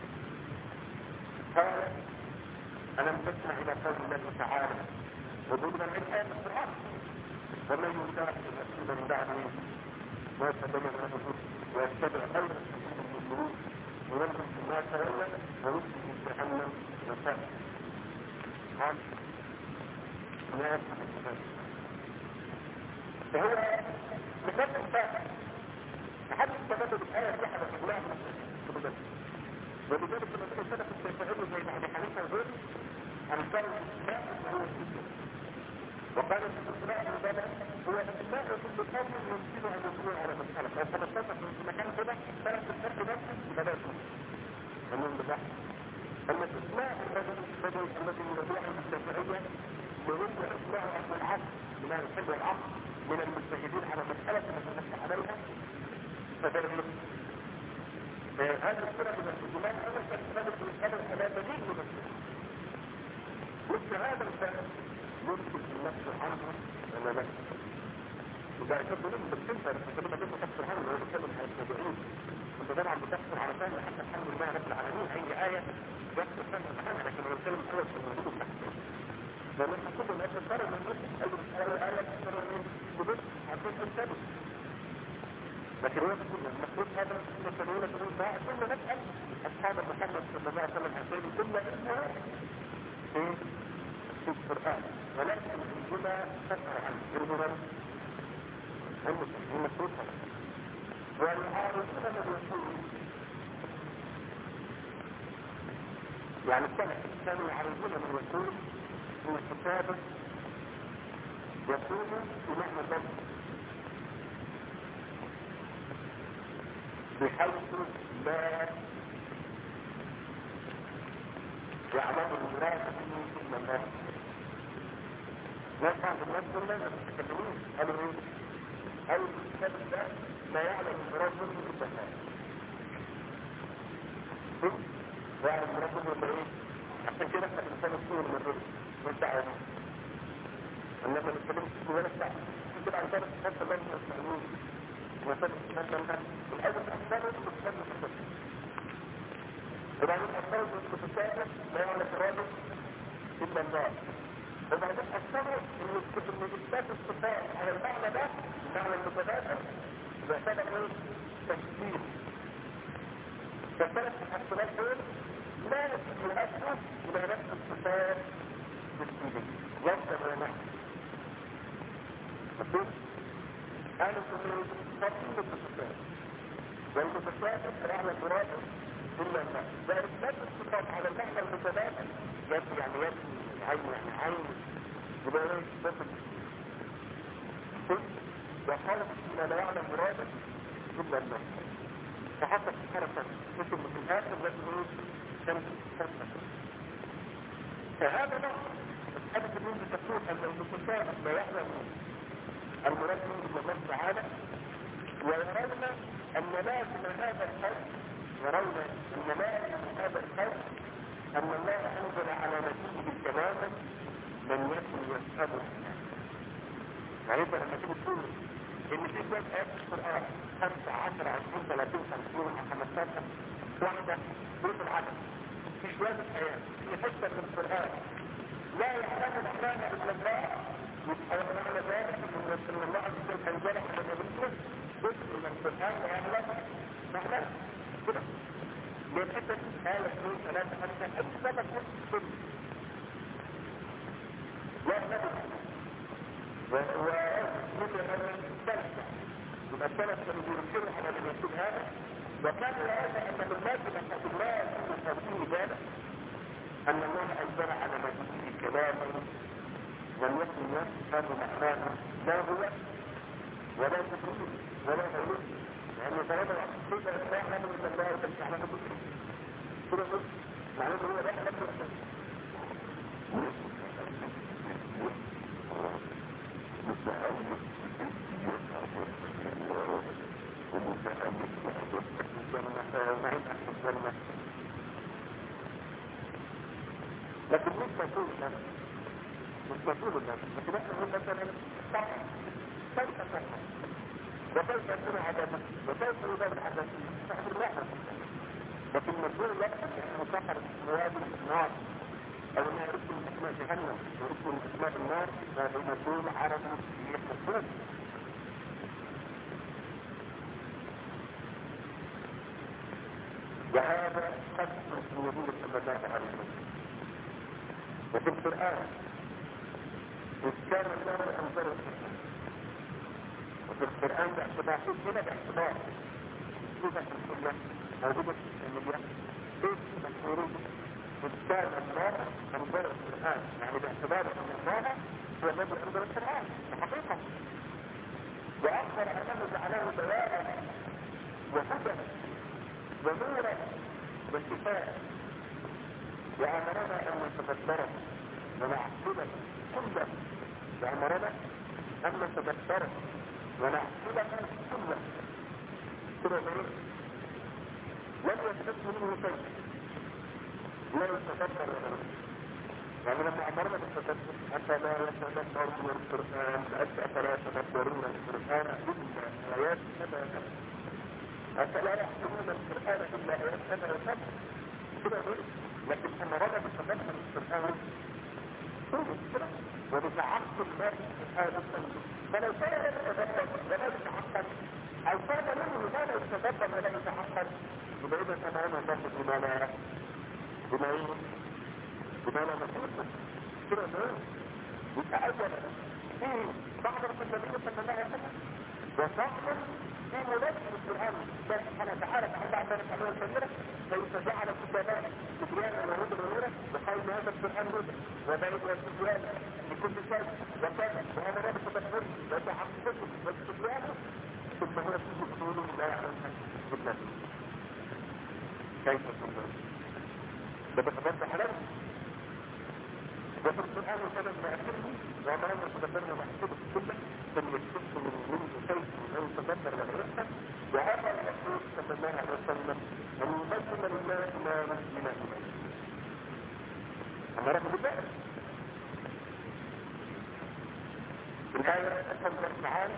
قال ألم تسمع إلى قول الله تعالى وضمن الآن القرآن ومن يشاهد الرسول من بعده ما تبين له ويتبع غير سبيل المؤمنين ونلهم ما تولى ونصله جهنم وساءت قال لا يفعل ذلك فهو مثال الفاتح لحد استفاد بالآية في أحد الأولاد من ولذلك لما تقول سلف الشافعي زي ما أبي حنيفة وغيره أمثال الإسلام وهو الإسلام وقال الاستثناء هذا هو استثناء كل قول يمكن ان يكون على مسألة لو تبسطت في مكان كده ثلاث الفرق بس بدأ ومن بالله الاستثناء الذي يرجع الشافعية وهو إطلاع أهل العقل من أهل الحل والعقل من المجتهدين على مسألة نتنفس عليها فدرجة هذه السنة من الجمال أولا تستخدم في الأمر فلا دليل من السنة مثل هذا الفعل يمكن النفس عنه ولا لا وده يشد منه بالسنة فكلمة كيف تكسر عنه وهو بيتكلم على التابعين انت طبعا بتكسر على فهم حتى الحمد لله رب العالمين اي آية يكسر فهم الحمد لكن هو بيتكلم اول في الموجود التحسين لأن كل الناس ترى من نفسه أي آية تكسر من بدون عشان تنتبه لكن هو بيقول المفروض هذا المسلمين تقول ما كل نسأل أصحاب محمد صلى الله عليه وسلم حسين كل اسمها في القرآن ولكن الجملة تسأل عنه المرد المفروض هذا والعارضون من يقول يعني كانوا يعرضون من يقول ان الكتابة يكون بمعنى الضبط بحيث لا يعلم المراد منه ثم الله لا بعض الناس كلها يتكلمون قالوا ايه؟ أو الكتاب ده لا يعلم المراد منه ثم الله لا يعلم المراد منه ثم ايه؟ عشان كده احنا بنسمى الصور من الرجل والدعوة انما نتكلم في ولا الساعة كده عن ذلك حتى الله من المسلمين وصدق مثلا الأول أكثر تتكلم في الصدق وبعدين أكثر تتكلم لا يعلم المراد إلا الله وبعدين أكثر إن إثبات الصفات على المعنى ده المعنى المتبادل يعتبر ايه؟ تشكيل فالثلاث الحصلات دول لا يؤثر إلى نفس الصفات بالسيدي يفضل ولا نحن مفهوم؟ قالوا كله تفصيل الصفات والمتشابه على المراد إلا الله وإثبات الصفات على المعنى المتبادل يبني يعني يبني عين يعني عين يبقى ايه بطل وخالق ما لا يعلم مراده إلا الله فحتى في حركة مثل في الآخر لازم ايه كانت تتفصل فهذا نقص الحدث الذي تقول أن المتشابه لا يعلم المراد إلا الله تعالى ويرون أن لازم هذا الخلق يرون أن لازم هذا الخلق أن الله أنزل على نبيه تماما من يكن يسأله يعني انت لما تيجي تقول ان في جزء آيات القرآن 5 10 20 30 50 15 واحدة بروف العدد في شوية آيات في حتة من القرآن لا يعلم معناها إلا الله يبقى معنى ذلك ان الله عز وجل أنزل على نبيه جزء من القرآن لا يعلم معناها كده من حتة آية 2 3 5 السبب كله ومثل هذا الثالثة يبقى الثالث كانوا يرسلوا على من يكون هذا وكان هذا أن من لازم أن الله يكون تنفيه ذلك أن الله أنزل على نبيه كلاما لم يكن يفهم معناه لا هو ولا تدريب ولا غيره لأن طالما كيف لا يعلم من الله وتنفي على نبيه كده معناه هو لا يعلم لكن مش مسؤول الناس لكن احنا نقول مثلا صح كيف صح وكيف يكون عذابا وكيف يذاب العذاب صح بالله لكن مسؤول يقصد انه سحر مواد النار او انه يرد من اسماء جهنم يرد من اسماء النار فهو مسؤول عربي يحصل وهذا قد يقول صلى الله عليه وسلم وفي القرآن إذ كان الله أنزل القرآن وفي القرآن باعتبار هنا باعتبار صفة السنة موجودة في السنة إذ مشهورين إذ كان الله أنزل القرآن يعني باعتبار أن الله هو الذي أنزل القرآن حقيقة، وأخبر أنه جعله بيانا وهدى ونورا وشفاء، وأمرنا أن نتدبره ونعقله كله، وأمرنا أن نتدبره ونعقله كله كده غير لم يستفد منه شيء، لا يتدبر ولا يعني لما أمرنا بالتدبر حتى لا يتدبرون القرآن أفلا يتدبرون القرآن إلا آيات كما يتدبر، أفلا يحكمون القرآن إلا آيات كما يتدبر كده غير، لكن أمرنا بالتدبر القرآن كده وبتعقل ما هذا التنبيه، فلو كان يتدبر ولا يتعقل أو كان منه لا يتدبر ولا يتعقل يبقى إذا أمرنا الله بما لا نقول كده غير يتأجل فيه بعض النبي صلى الله عليه وسلم وصحبه في مدرسة القرآن الله سبحانه وتعالى تعالى عن ذلك عليه الكبيرة فإذا جعل الكتابات تبيانا وهدى ونورا بقول هذا القرآن هدى وبعيد والتبيان لكل شيء وكذا وأمر بالتدبر وتحققه واستبيانه ثم هو فيه حلول لا يعلمها إلا كيف تنظر ده بتدبر حلال وفي القرآن وكذا ما أكله وأمرنا تدبرنا محسوبة كله ثم يكتبت من كيف أن يتدبر ويرحب وهذا الرسول صلى الله عليه وسلم أن يبدل لله ما نزل إليه أمره بالله في الآية أكثر تعالى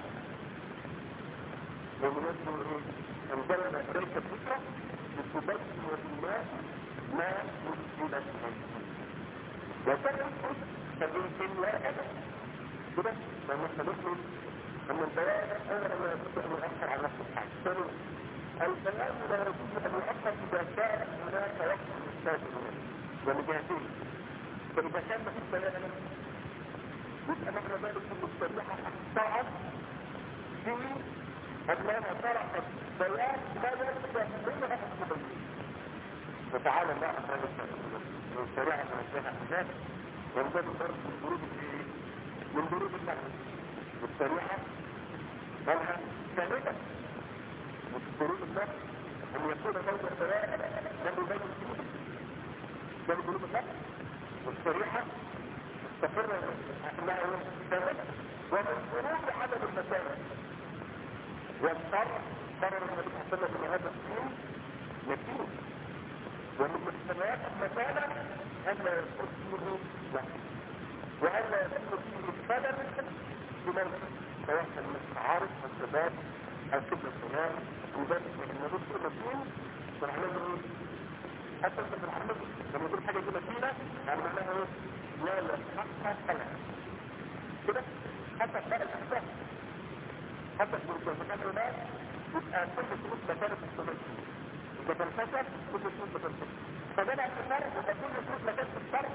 ومنزل أنزلنا إليك الذكرى لتبين للناس ما نزل إليه وكذلك فبالكل واحد كده لما نقول أن البيان أمر ما يجب أن يؤثر على نفس الحال البيان لا يجب أن يؤثر إذا كان هناك وقت للساجدين ولجهتين، فإذا كان في بيان يبقى معنى ذلك أن الشريحة أخطأت في أنها طرحت بيان لا يجب منها المبين، وتعالى الله عن ذلك الشريعة منزلها أحداث وانزل ضرب من ضروب النقل والشريعة منها كاملة وفي ضروب النقل أن يكون بين الشرائع لم يبين فيه ده ضروب النقل والشريعة مستقرة أنها كاملة ومن ضروب عدد المسائل والشرع قرر النبي صلى الله عليه وسلم هذا الدين يتيم ومن مجتمعات المسألة أن لا يكون فيه له وأن لا يكون فيه خلل بموت سواء كان من التعارض والشباب أو كبر الصغار وذلك لما نذكر مدين فنعمله حتى في الحمد لما نقول حاجة دي مدينة يعني معناها لا يحقق خلل كده حتى في الأحداث حتى في المجتمعات الناس يبقى كل فلوس مكانة الصغير إذا كان فشل كل فلوس بتنفق فبدأ التفرق وكل فلوس مكانة الفرق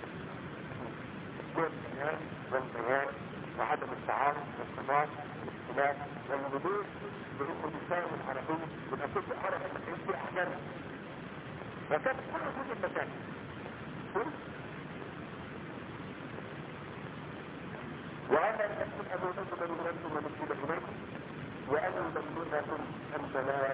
والبيان والبيان وعدم التعارض والصدام والاختلاف والوضوح بأنه لسان العربي من أساس العرب المكان في أحجامه وكانت كل فلوس المكان وأنا أكتب أبو نصر من أنتم ونسيب إليكم وأنا أبلغكم البلاء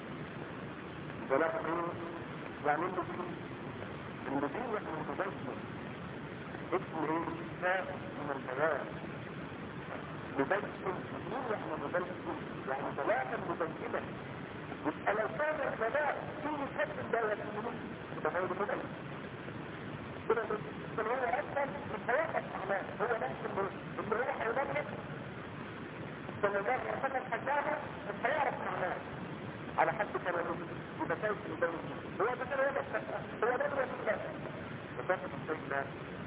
البلاء يعني النبي المتبين اسمه إنساء من البلاء مبين مين يعني مبين يعني بلاء مبينة يبقى لو كان البلاء فيه حد لا يكون يبقى غير مبين كده هو أصلا مش هيقف معناه هو نفس اللي هو هيبين فلو ده يعتقد حجابه مش هيعرف معناه على حد كلامه يبقى شايف يبين هو ده كده هو ده كده فبقى الشيء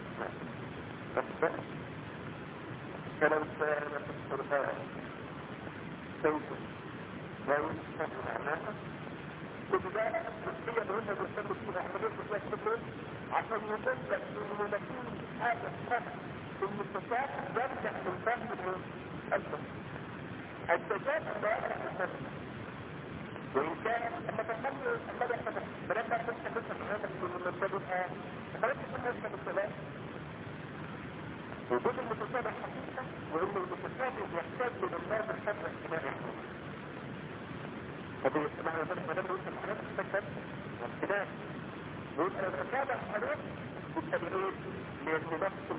لا كلام سائر في القرآن سوف لا يستطيع معناها كل ذلك هي مهمة تستمر فيها عملية الله شكرا عشان يبدأ من نكون هذا الفهم المستشاف يرجع من فهم الفهم التجاف لا يرجع من فهم وإن كان أما تفهم الذي يحتفظ بلما تستمر في هذا المنتبه فلن تكون نفسك بالسلام وجود المتشابه حقيقة وإن المتشابه يحتاج إلى الناس الحد اجتماعي معنى ذلك ما دام يوصل الحالات تحتاج واجتماعي ويبقى المتشابه حالات بالتبعيد ليتنفس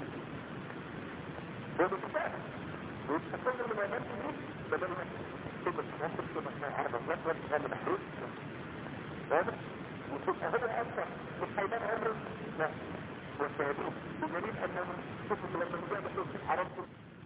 ومتشابه ويبقى كل اللي ما يمثل ليه بدل ما تبقى تنفس تبقى عرض الناس وتغنى محروس واضح؟ وتبقى هو أكثر مش هيبان عمره لا والسيدين بدليل أنه شوفوا لما نجاب الشيخ عرفته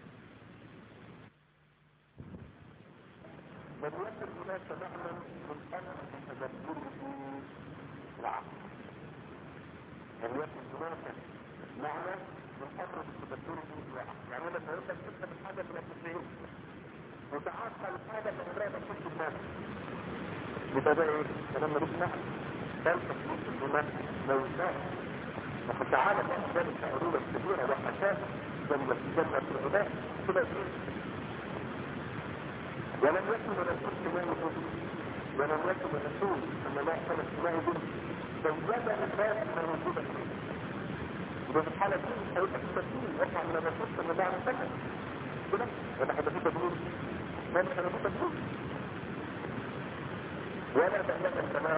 من يصل هناك معنى من أمر تدبره العقل من يصل هناك معنى من أمر تدبره العقل يعني لما يقول لك تكتب الحاجة من التسعين وتعاقل الحاجة من غير الشيخ الناس بتبقى ايه؟ فلما نقول نحن كان تخصيص الإيمان لو كان وقد تعالى بأسباب التعريض الكبيرة والحساس جنة العباد كده ايه؟ ولم يكن الرسول كما يقول ولم يكن الرسول أن ما كان كما يقول زوجة الناس ما يوجد فيه وفي الحالة دي هيبقى في تبديل وقع من الرسول صلى الله عليه وسلم كده ولا حد في تبديل ما مش هنبقى تبديل ولا تألف الكلام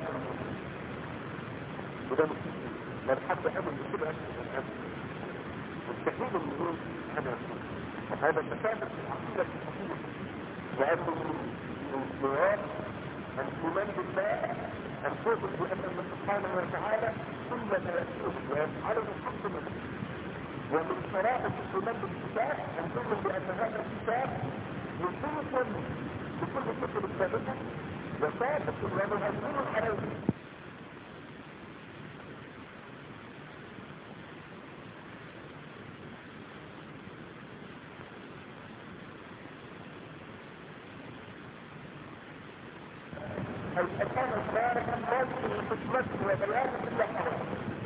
وده مستحيل ما الحد أمن بكده مستحيل النزول هذا الرسول وهذا التكامل في العقيدة الصحيحة لأنه الانصراف الإيمان بالله أن تؤمن بأن الله سبحانه وتعالى كل ما يأتيه ويفعله حق منه ومن شرائط الإيمان بالكتاب أن تؤمن بأن هذا الكتاب يصيب بكل الكتب السابقة وثابت ومهيمن عليه الأركان الشارعة موجه حكمته وبيانه كل حرام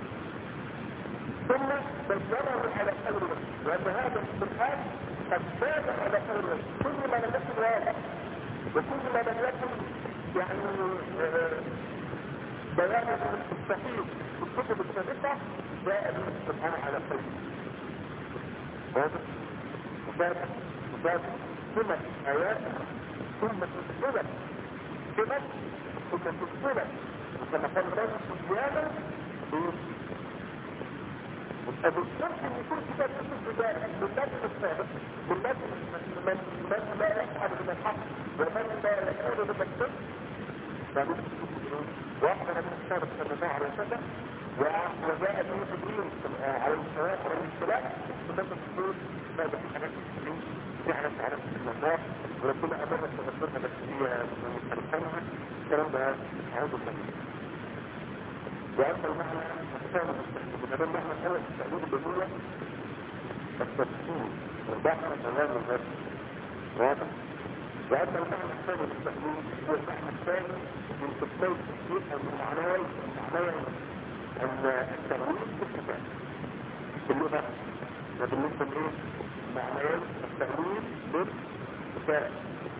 ثم بينه على قوله وأن هذا القرآن قد زاد على قوله كل ما لم يكن واضح وكل ما لم يكن يعني بيانه الصحيح في الكتب السابقة جاء به القرآن على قوله واضح وزاد ثم آيات ثم تسجلت ثم تسجلت وكما قال الله سبحانه فبالشرح ان يكون كتاب كتب ذلك بالنجم السابق بالنجم من لا يفعل من الحق ومن لا يفعل من الصدق واحد من السابق صلى الله عليه وسلم وجاء به جبريل عليه الصلاه والسلام ثم تقول ماذا في حاجات المسلمين في حاجات تعرف من الله وربنا امرنا تغفرنا بس هي مختلفانها الكلام ده عوض الله وأما المعنى الثاني هذا المعنى الأول في التأويل البدية التفسير والبحر تمام الغرب واضح وأما المعنى الثاني في التأويل هو المعنى الثاني من تفسير التفسير أو من معناه أن التأويل في الكتاب في اللغة وبالنسبة لإيه؟ معناه التأويل بالكتاب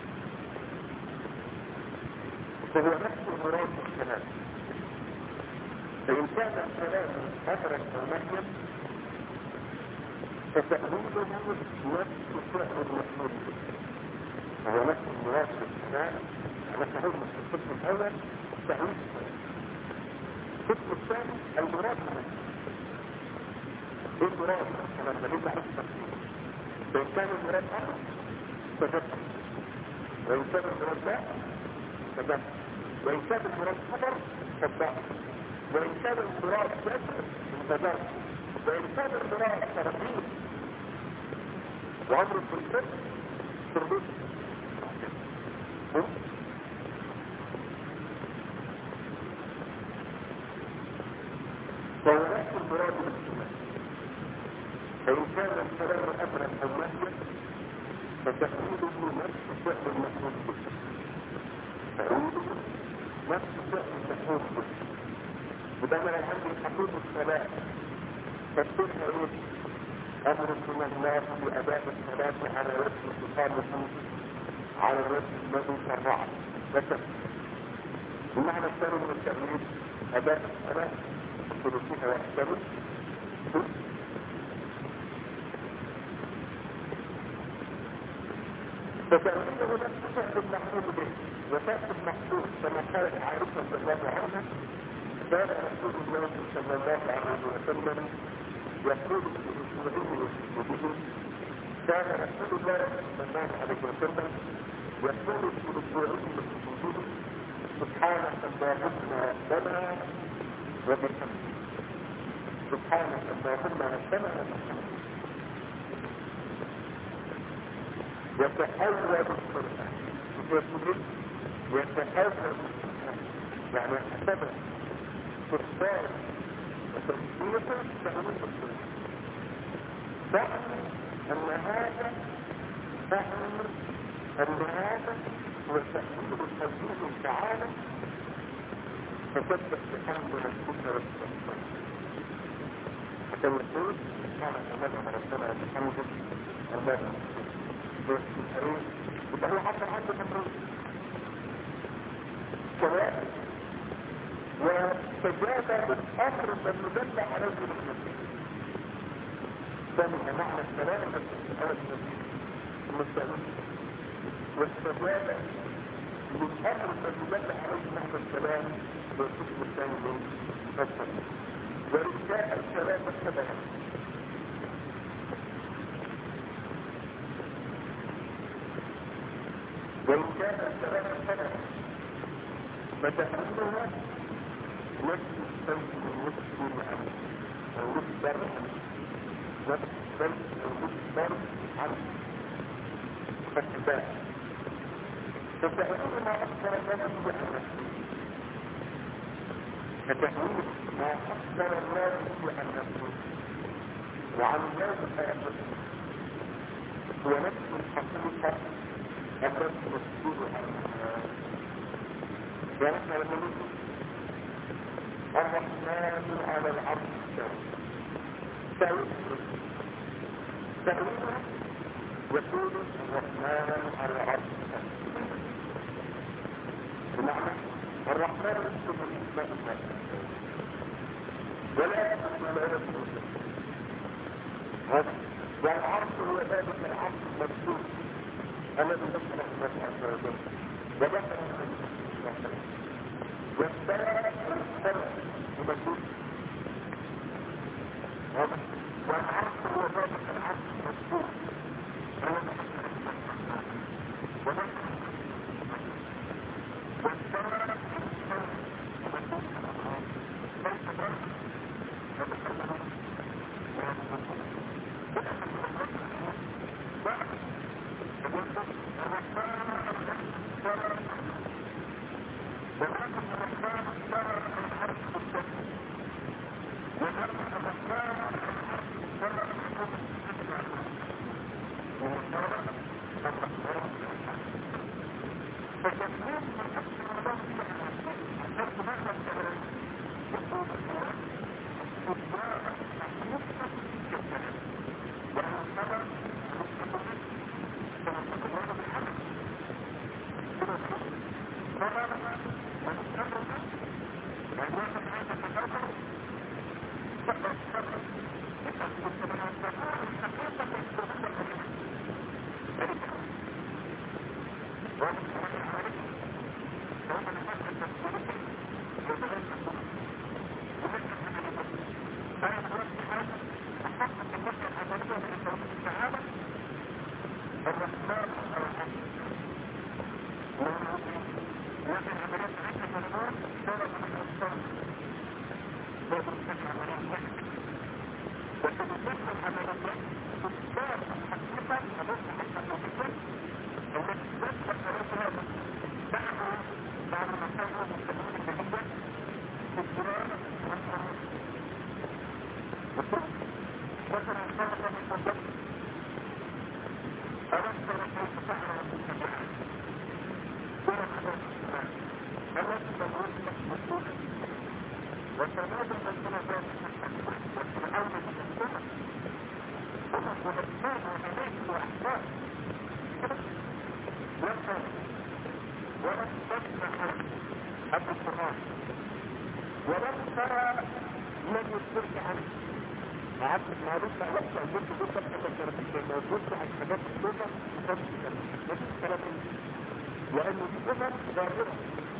فهو نفس المراد في الكلام فإن كان الكلام أمرا أو نهيا فتأويله نفس فعل المحمود وهو نفس المراد في الكلام على صحيح في القسم الأول تأويل القسم الثاني المراد منه ايه المراد؟ أنا بديت أعرف التفسير فإن كان المراد أمر فذكر وإن كان المراد لا فذكر وإن كان المراد خبر فذكر وإن كان المراد جسر انتظر وإن كان المراد تربيط وعمر الفلسفة تربيط فهو نفس المراد بالاجتماع فإن كان الكلام أمرا أو نهيا فتأويله نفس فعل المحمود به تأويله نفس فعل المحمود به بدل الحمد الحقيق الصلاة تفسيرها ايه؟ امر من الناس باداء الصلاة على وجه اتصاله على الوجه الذي شرعه بس المعنى الثاني من التأويل اداء الصلاة الثلثية واحسنه فتأويله نفسه فعل المحمول به وفعل المحمول كما قالت عائشة رضي الله عنها كان رسول الله صلى الله عليه وسلم يقول بأسبوعه وسجوده كان رسول الله صلى الله عليه وسلم يقول بأسبوعه وسجوده سبحانك اللهم ربنا وبحمدك سبحانك اللهم ربنا وبحمدك يتحول القرآن يتحول يعني احتمل تختار وتنسيقه تأمين القرآن فهم أن هذا هو تأمين التوحيد تعالى فتبدأ بحمد ربك والسلام حتى يقول سبحانك اللهم ربنا وبحمدك اللهم يبقى هو حتى عنده تمرين سواء واستجاب الامر الذي دل عليه المسلمين سمع معنى السلام المستقيم واستجاب للامر الذي دل عليه معنى السلام بالقسم الثاني من السلام ورجاء السلام السلام وإن كان السلام السلام فتحملها نفس السلم المسلم عنه أو يصدر نفس السلم المسلم عنه فاتباع فتحملها أكثر الناس عن نفسه فتحملها أكثر الناس عن نفسه وعن ذلك أنفسه هو نفس الحقيقة الناس مسؤول عنها ونحن نقول الرحمن على العرش استوى تأويله يقول الرحمن على العرش بمعنى الرحمن اسم الاسماء ولا اسم لا يسمى والعرش هو ذلك العرش المسؤول الذي ذكر الله عز وجل وذكر والسلام يمثل والعرش هو ذلك العرش المسؤول الذي وذكر والسلام عارف معروف معروف عندك بس احنا موجود على الحاجات الصوفة مخصص نفس الكلام لأنه دي أمم ظاهرة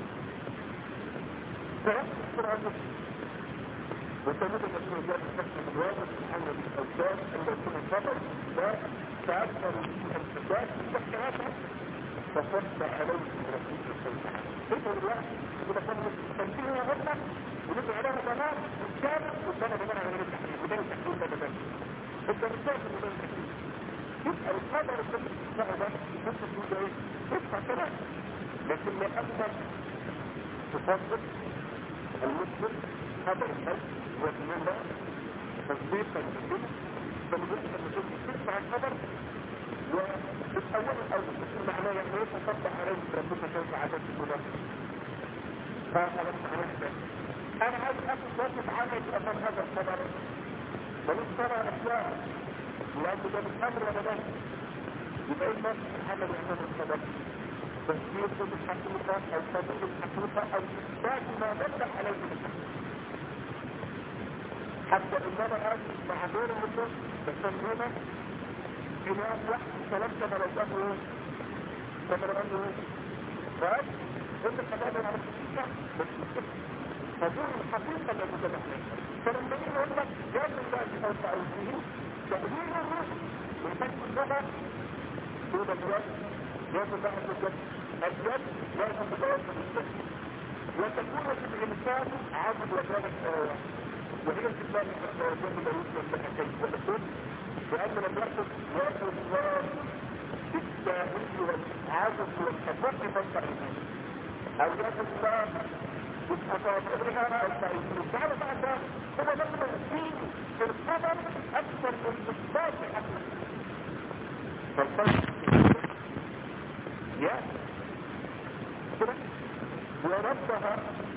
فنفس القرآن وتمد المسؤوليات الخاصة بالواجب سبحانه بالأوجاد أن يكون الخبر لا تأثر فيها الفتاة بالتحكيرات فصد عليه رسول الله تعالى فكر الله إذا كان تنبيه غلط ونبع عليها ضمان والكامل وكان ضمان على غير التحريم وده التحريم ده ضمان الدرجات من ضمان التحريم يبقى الخبر الذي تستعمل يحس فيه ايه؟ يدفع كلام لكن لو أكثر تصدق المسلم خبر الخلق والإيمان بقى تصديقا بالدين فلذلك النجوم تدفع الخبر وبالأول الأول بس معناه يعني ايه تصدق عليه ربك كيف عدد الكلام فأنا أنا عايز أخذ وقت عمل أثر هذا الخبر وليس ترى أشياء لأنه ده مش أمر ولا ده يبقى إيه الناس محمد يعمل الخبر تسجيل بالحقيقة أو صدق بالحقيقة أو إثبات ما دل عليه بالحقيقة حتى إنما قال مع دور النصوص بسمونا إمام واحد كلام كما لو قالوا فقال قلت الخبر على الحقيقة بس فدور الحقيقة التي تدخل فلما يقول لك جاز الله أو تعوذه تأويله ويفكر اللغة دون الوجه جاز الله عز وجل اليد لازم بتوازن الجسد وتكون في الإنسان عدد وجانب وهي استدلال جانب يوسف لها كيف وتكون لأن لم يحدث يأخذ الله بالتأويل والعاجز والتفرق والتعليم أو يأخذ الله بالتفاضلها أو التعليم تعالى بعد هو نقل الدين في الخبر أكثر من إثبات حقه فالفرق وردها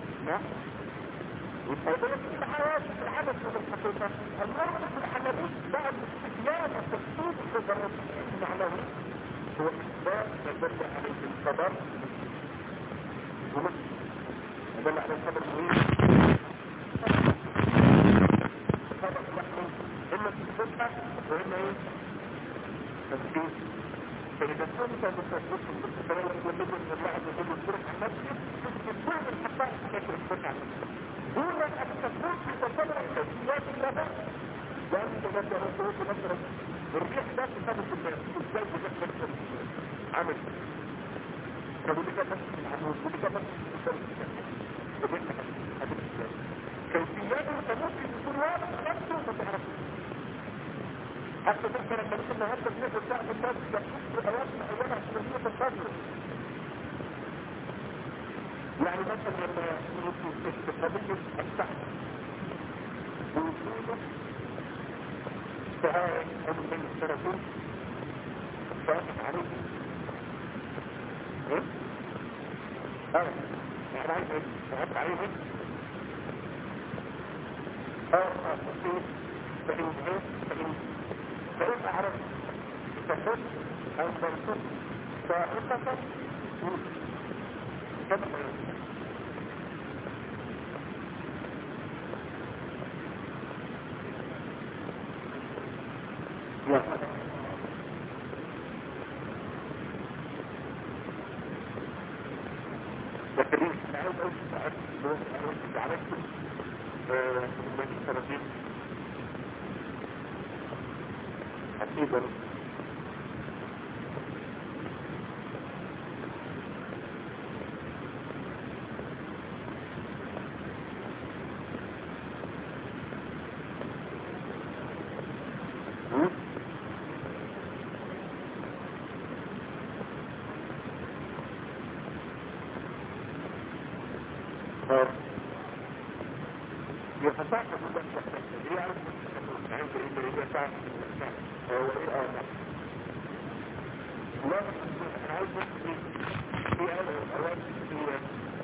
ويقول في الحياة في الحدث من الحقيقة المرض في الحنبي بعد استثناء التفصيل في الرسول المعنوي هو إثبات ما دل عليه الخبر ومثل ما دل عليه الخبر مهم خبر يحمل إما تثبتها وإما إيه تثبيت فإذا كنت بتثبت بالتفريق وتجد من الله عز وجل الصورة عن نفسك تثبت الحقائق التي تثبت عن نفسك دون أن تثبت بتصدر الحسيات اللغة وأنت بدأ رسولك مثلا الريح ده تثبت الناس إزاي بتثبت عمل فبولي كما العمود بولي كما كيفيات ممكن تكون واضح نفسه ما تعرفش حتى تحصل لما نحن هذا الناس بتاعت الناس يحصل أوقات معينة عشان الناس الفضل يعني مثلا لما يكون قضية السحب ووجوده فهاي أول من السرطين فأخذ عليه ايه؟ يعني عايز ايه؟ فأخذ عليه ايه؟ فإن أعرف تفضل أو تنصف فائقة كما لكن أنا عايز أوجد عرفتم من السرطين حقيقا يفتح هي عارف عند اللي يفتح هو ايه لا انا عايز في اوقات كتير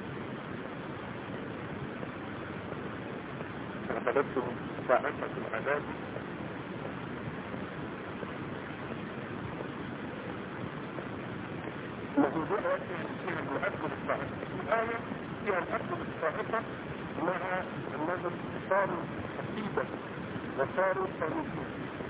انا بدأت فاهمت العذاب موضوع فيها الأكل الصاعقة الآية فيها الأكل الصاعقة مع النظر اتصال حسيبا وصاروا صالحين.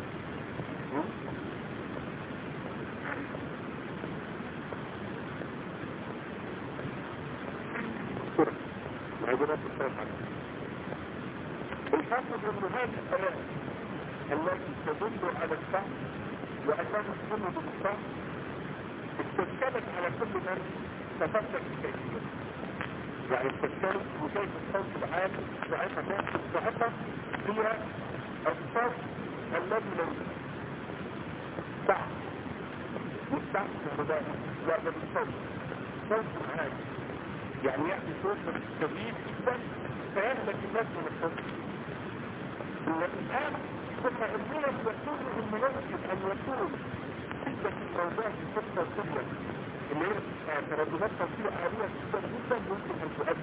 معجبات الصالحة. الحافظ ابن هذه الآيات التي تدل على الصح وأنه يكون بالصح استشكلت على كل من تفكر في الكيفية. يعني استشكلت وكيف الصوت العالي ضعيفة ناس ضعيفة هي الصوت الذي لم صح والصح الغذائي لا ده بالصوت صوت عالي يعني يأتي صوت شديد جدا فيهلك الناس من الصوت. والآن ثم الناس يقول إن يمكن أن يكون شدة الموضوع في الخطة كلها اللي هي ترددات صوتية عالية جدا جدا ممكن أن تؤدي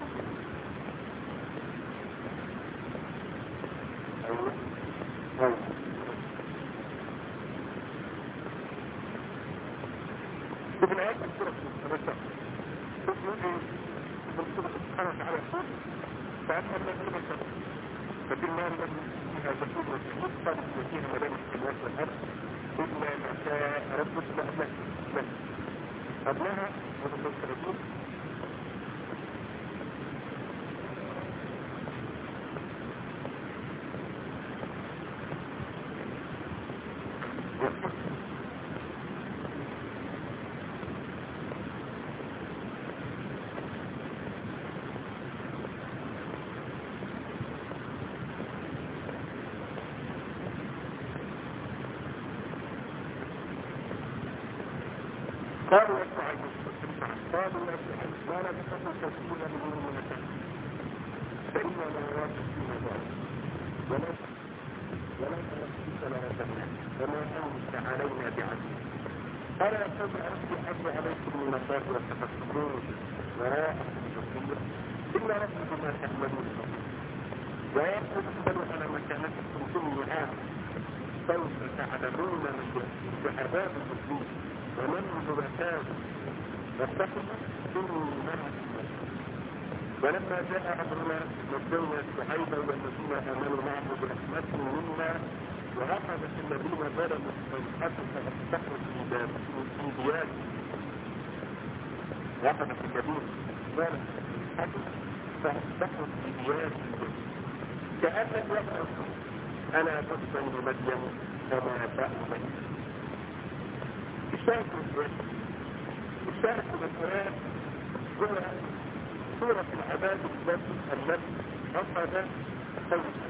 في الآيات الكرة المستمرة تقول إيه؟ بالصدق سبحانه وتعالى فأما الذين كفروا ففي النار لهم فيها زفير وسعيد خالد وفيها مدامج السماوات والأرض إلا ما شاء ربك لأهلك قبلها وهم الثلاثين قالوا يسعد قالوا يسعد ما لا تكون تسكين بدون مناسبة فإن لا يواجه فيما ذلك ولا تنسيك لنا سمعا وما أنت علينا بعزيز قال يا قوم أردت أحب عليكم من الله وتفكرون وراءكم بصير إلا ربي بما تعملون ويقول اقبلوا على مكانتكم ثم عام سوف تعلمون من بعذاب المسلمين ومن هبتان واتقوا إني معكم ولما جاء أمرنا نجينا شعيبا والذين آمنوا معه برحمة منا وأخذت الذين ظلموا الصيحة فأصبحوا في ديارهم وأخذت الذين ظلموا الصيحة فأصبحوا في ديارهم كأن يقرأ أنا بطا لمدين كما بأمن الشاهد من القرآن هو سورة العذاب التي أخذ صوتا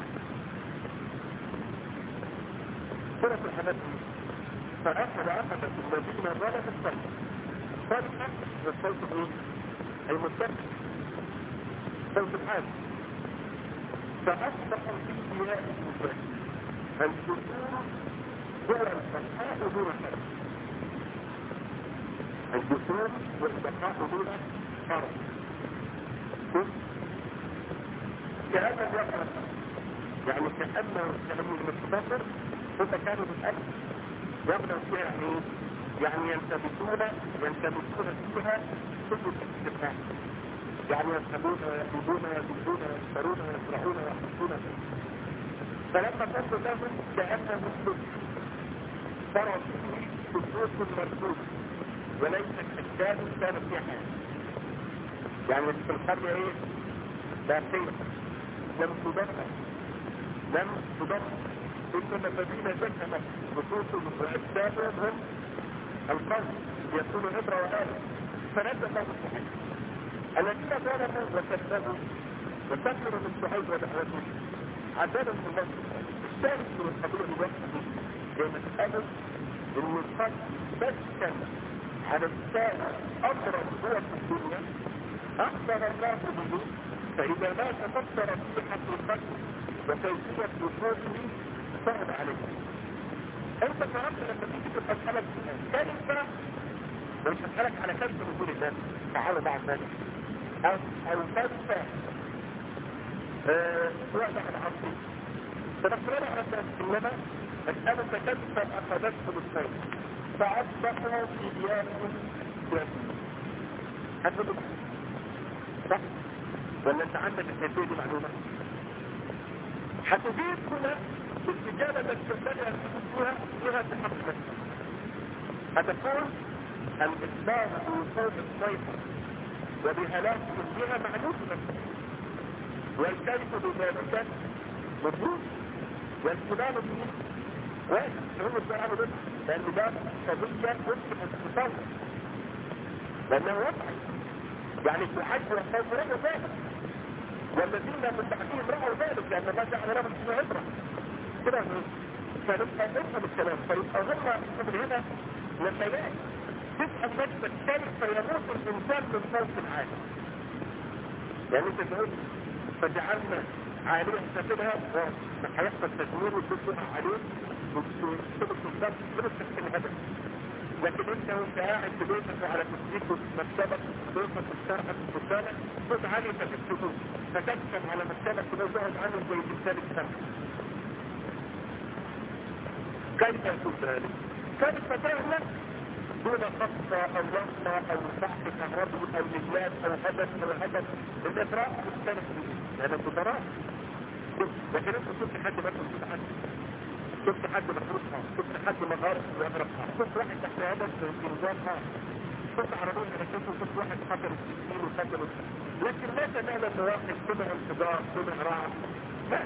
سورة العذاب فأخذت الذين ظلموا الصوت صوتا والصوت ايه؟ المستقبل صوت العالم فأصبحوا في ديار المجاهد الجسور هو البقاء دون حرب الجسور والبقاء دون حرب كأن الوقت يعني كأنه المختصر هم كانوا بالأكل يبنوا فيها يعني ينتبسون فيها كل الاستفاق يعني يذهبون ويأخذون ويجدون ويشترون ويزرعون ويحصون فلما كنت لهم كأنه مسلم صاروا فيه خصوص مردود وليس الحجاج كان في حال يعني في القرية ايه باقية لم تدمر إنما الذين جسمت خصوصهم وأجسامهم القلب يكون عبرة وآلة فنزل الله الصحيح الذين ظلموا وكذبوا وكفروا من شعيب ودعوته عذابهم الله الشاهد من القضية الوحيدة لما تقابل ان القلب بسكن على الساعة أمرا هو في الدنيا أخبر الله به فإذا ما تفكر في حقيقته وكيفية وصوله صعب عليه أنت قررت لما تيجي تسألك كيف مش هسألك على كيف نقول الله تعالوا مع ذلك أو كيف وعد على عصير فنقرر على ذلك إنما أسألك كيف أخذتهم الخير فأصبحوا في ديارهم جاهلين هتقول صح؟ ولا أنت عندك الكيفية دي معلومة؟ هتزيد هنا الاستجابة التي تنبغي أن تكون فيها تحقق. هتكون الإسلام بوصول السيطرة وبهلاك كلها معلومة، والكيف بذلك مفروض، والكلام به واحد هو الزرع بس، لأن ده قضية يمكن أن تتصور، لأنه وضع يعني الحج والخوف رأوا ذلك، والذين من بعدهم رأوا ذلك، لأن الله جعل لهم اسمه عبرة كده. فنبقى نفهم الكلام، فيبقى هم من هنا نتائج تفهم نفسك كيف يموت الإنسان من فوق العالم. يعني انت تقول فجعلنا عالية سفلها فهيحصل تدمير وتبقى عليه وتبقى الضغط تبقى في الهدف. لكن انت وانت قاعد في بيتك وعلى تسجيك ومكتبك توصل في الشرحة في السنة صوت عالي فتكتبه فتكتب على مكتبك ونزعج عنه زي الإنسان السنة. كيف يكون ذلك؟ كيف تعمل دون خطة أو وصفة أو صحف كهربي أو مجلات أو هدف الإفراط مختلف به لأنك تراه. لكن انت شفت حد مثلا شفت حد مخروطها، شفت حد مغارب ويغرقها، شفت واحد تحت هدف في نظامها، شفت عربية ركبته، شفت واحد خطر السكين وخطر لكن لا تنال المواقف كده انتظار كده راعة لا.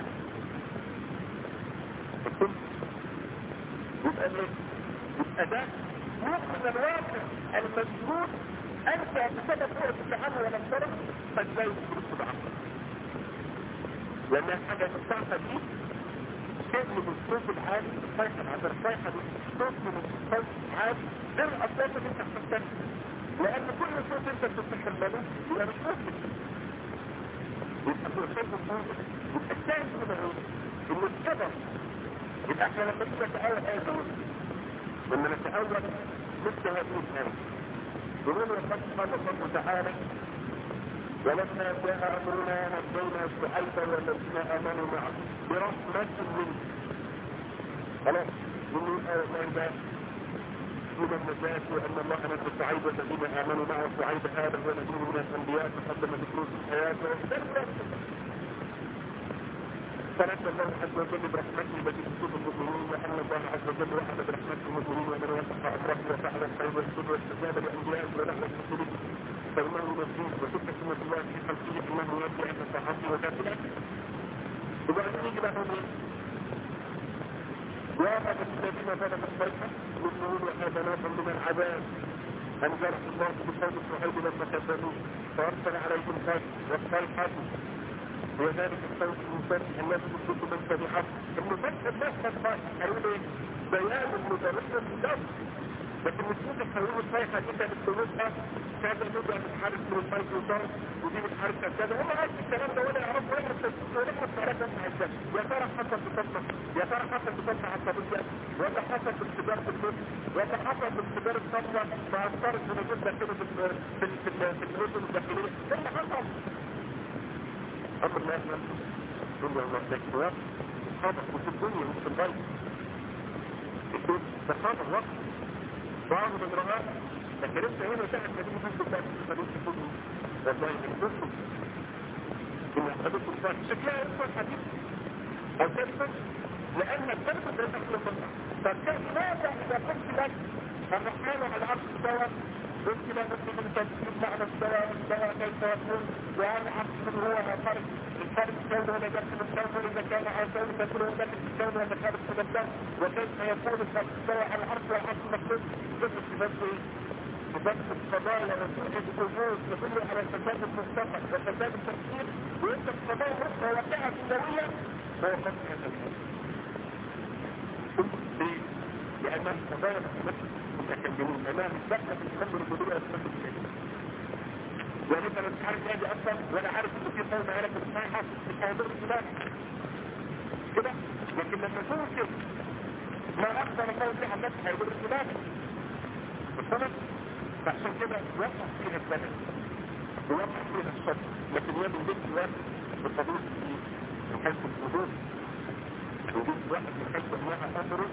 يبقى ليه؟ يبقى ده نوع من الواقع المسؤول انت بسبب قوة التعامل ولا الصرف قد لا يمكن بعقل، لان الحاجة الصعبة دي شيء من الصوت العالي الصيحة عند الصيحة دي صوت من الصوت عالي غير الأصوات اللي انت بتستخدمها، لأن كل صوت انت بتستخدمه يبقى مش ممكن يبقى صوت الصوت يبقى الثاني كده إنه الكبر. يبقى احنا لما نبقى نتأول آية لما نتأول مثل هذه الآية يقول وقد قال الله تعالى ولما جاء أمرنا نجينا شعيبا والذين آمنوا معه برحمة منه. خلاص من الآية من النجاة وأن الله نجى شعيبا والذين آمنوا معه شعيب هذا هو نبي من الأنبياء تقدم ذكره في الحياة فنجى الله عز وجل برحمته التي تصيب المؤمنين وأن الله عز وجل وحد برحمته المؤمنين ومن وفق أمره وفعل الخير والسر واستجاب لأنبيائه ونحن المسلمين فإنه مجنون وتلك سنة الله في خلقه إنه يرجع إلى صحته وكافله. وبعدين يجب أن نقول وأخذ الذين ظلموا الصيحة يقولون وهذا نوع من العذاب أنزله الله بقول شعيب لما كذبوه فأرسل عليهم والصيحة وذلك الصوت المسلم الناس يشركوا من تبعه المسلم نفس الصيحة هيقول بيان المتمثل بالدم. لكن مشروط الحلول الصيحة جدا بالسلوكها كذا نبدأ نتحرك من الفايت وصار ودي نتحرك كذا هم عارف الكلام ده ولا يعرفوا ولا يعرفوا الصلاة نفسها يا ترى حصل بصدمة يا ترى حصل بصدمة عصبية ولا حصل باختبار في النص ولا حصل باختبار الصدمة فأثرت من جدا كده في النظم الداخلية ولا حصل أمر الله نفسه دنيا الله لكن وقت خاطر في الدنيا مش في الغيب يكون ده خاطر وقت بعض من رغاء لكن انت هنا شاهد مدينة جنب الله مدينة تفضل والله من نفسه إنه حدث الفاتح شكلها يرفع الحديث أو ترفع لأن الكلمة لا تخلق الله فالكلمة ماذا إذا قلت لك الرحمن على العرش استوى قلت لك من تفسير معنى استوى كيف يكون وعلى عرش من هو خارج الخارج الكون ولا داخل الكون إذا كان على الكون تكون هو داخل الكون ولا خارج من الكون وكيف يكون الخارج استوى على العرش والعرش مخلوق جزء بنفسه بنفس القضايا وتوجد الوجود تدل على فساد المستقبل وفساد التفكير ويوجد قضايا أخرى واقعة سنوية هو فتح الأمور. ليه؟ لأن القضايا متكلمين أمام الدخل في الأمر الجديدة والسنة الجديدة. وليس أنا مش عارف هذه أصلا ولا عارف إن في قوم عيالك الصحيحة في موضوع الإسلام كده. لكن لما توصل ما أكثر قول فيها الناس هيقول الإسلام الصدق فعشان كده وقع فيها البلد ووقع فيها الصدق. لكن هي من ذلك الوقت بالطبيعي من حيث الوجود وجود واحد من حيث أنها أمره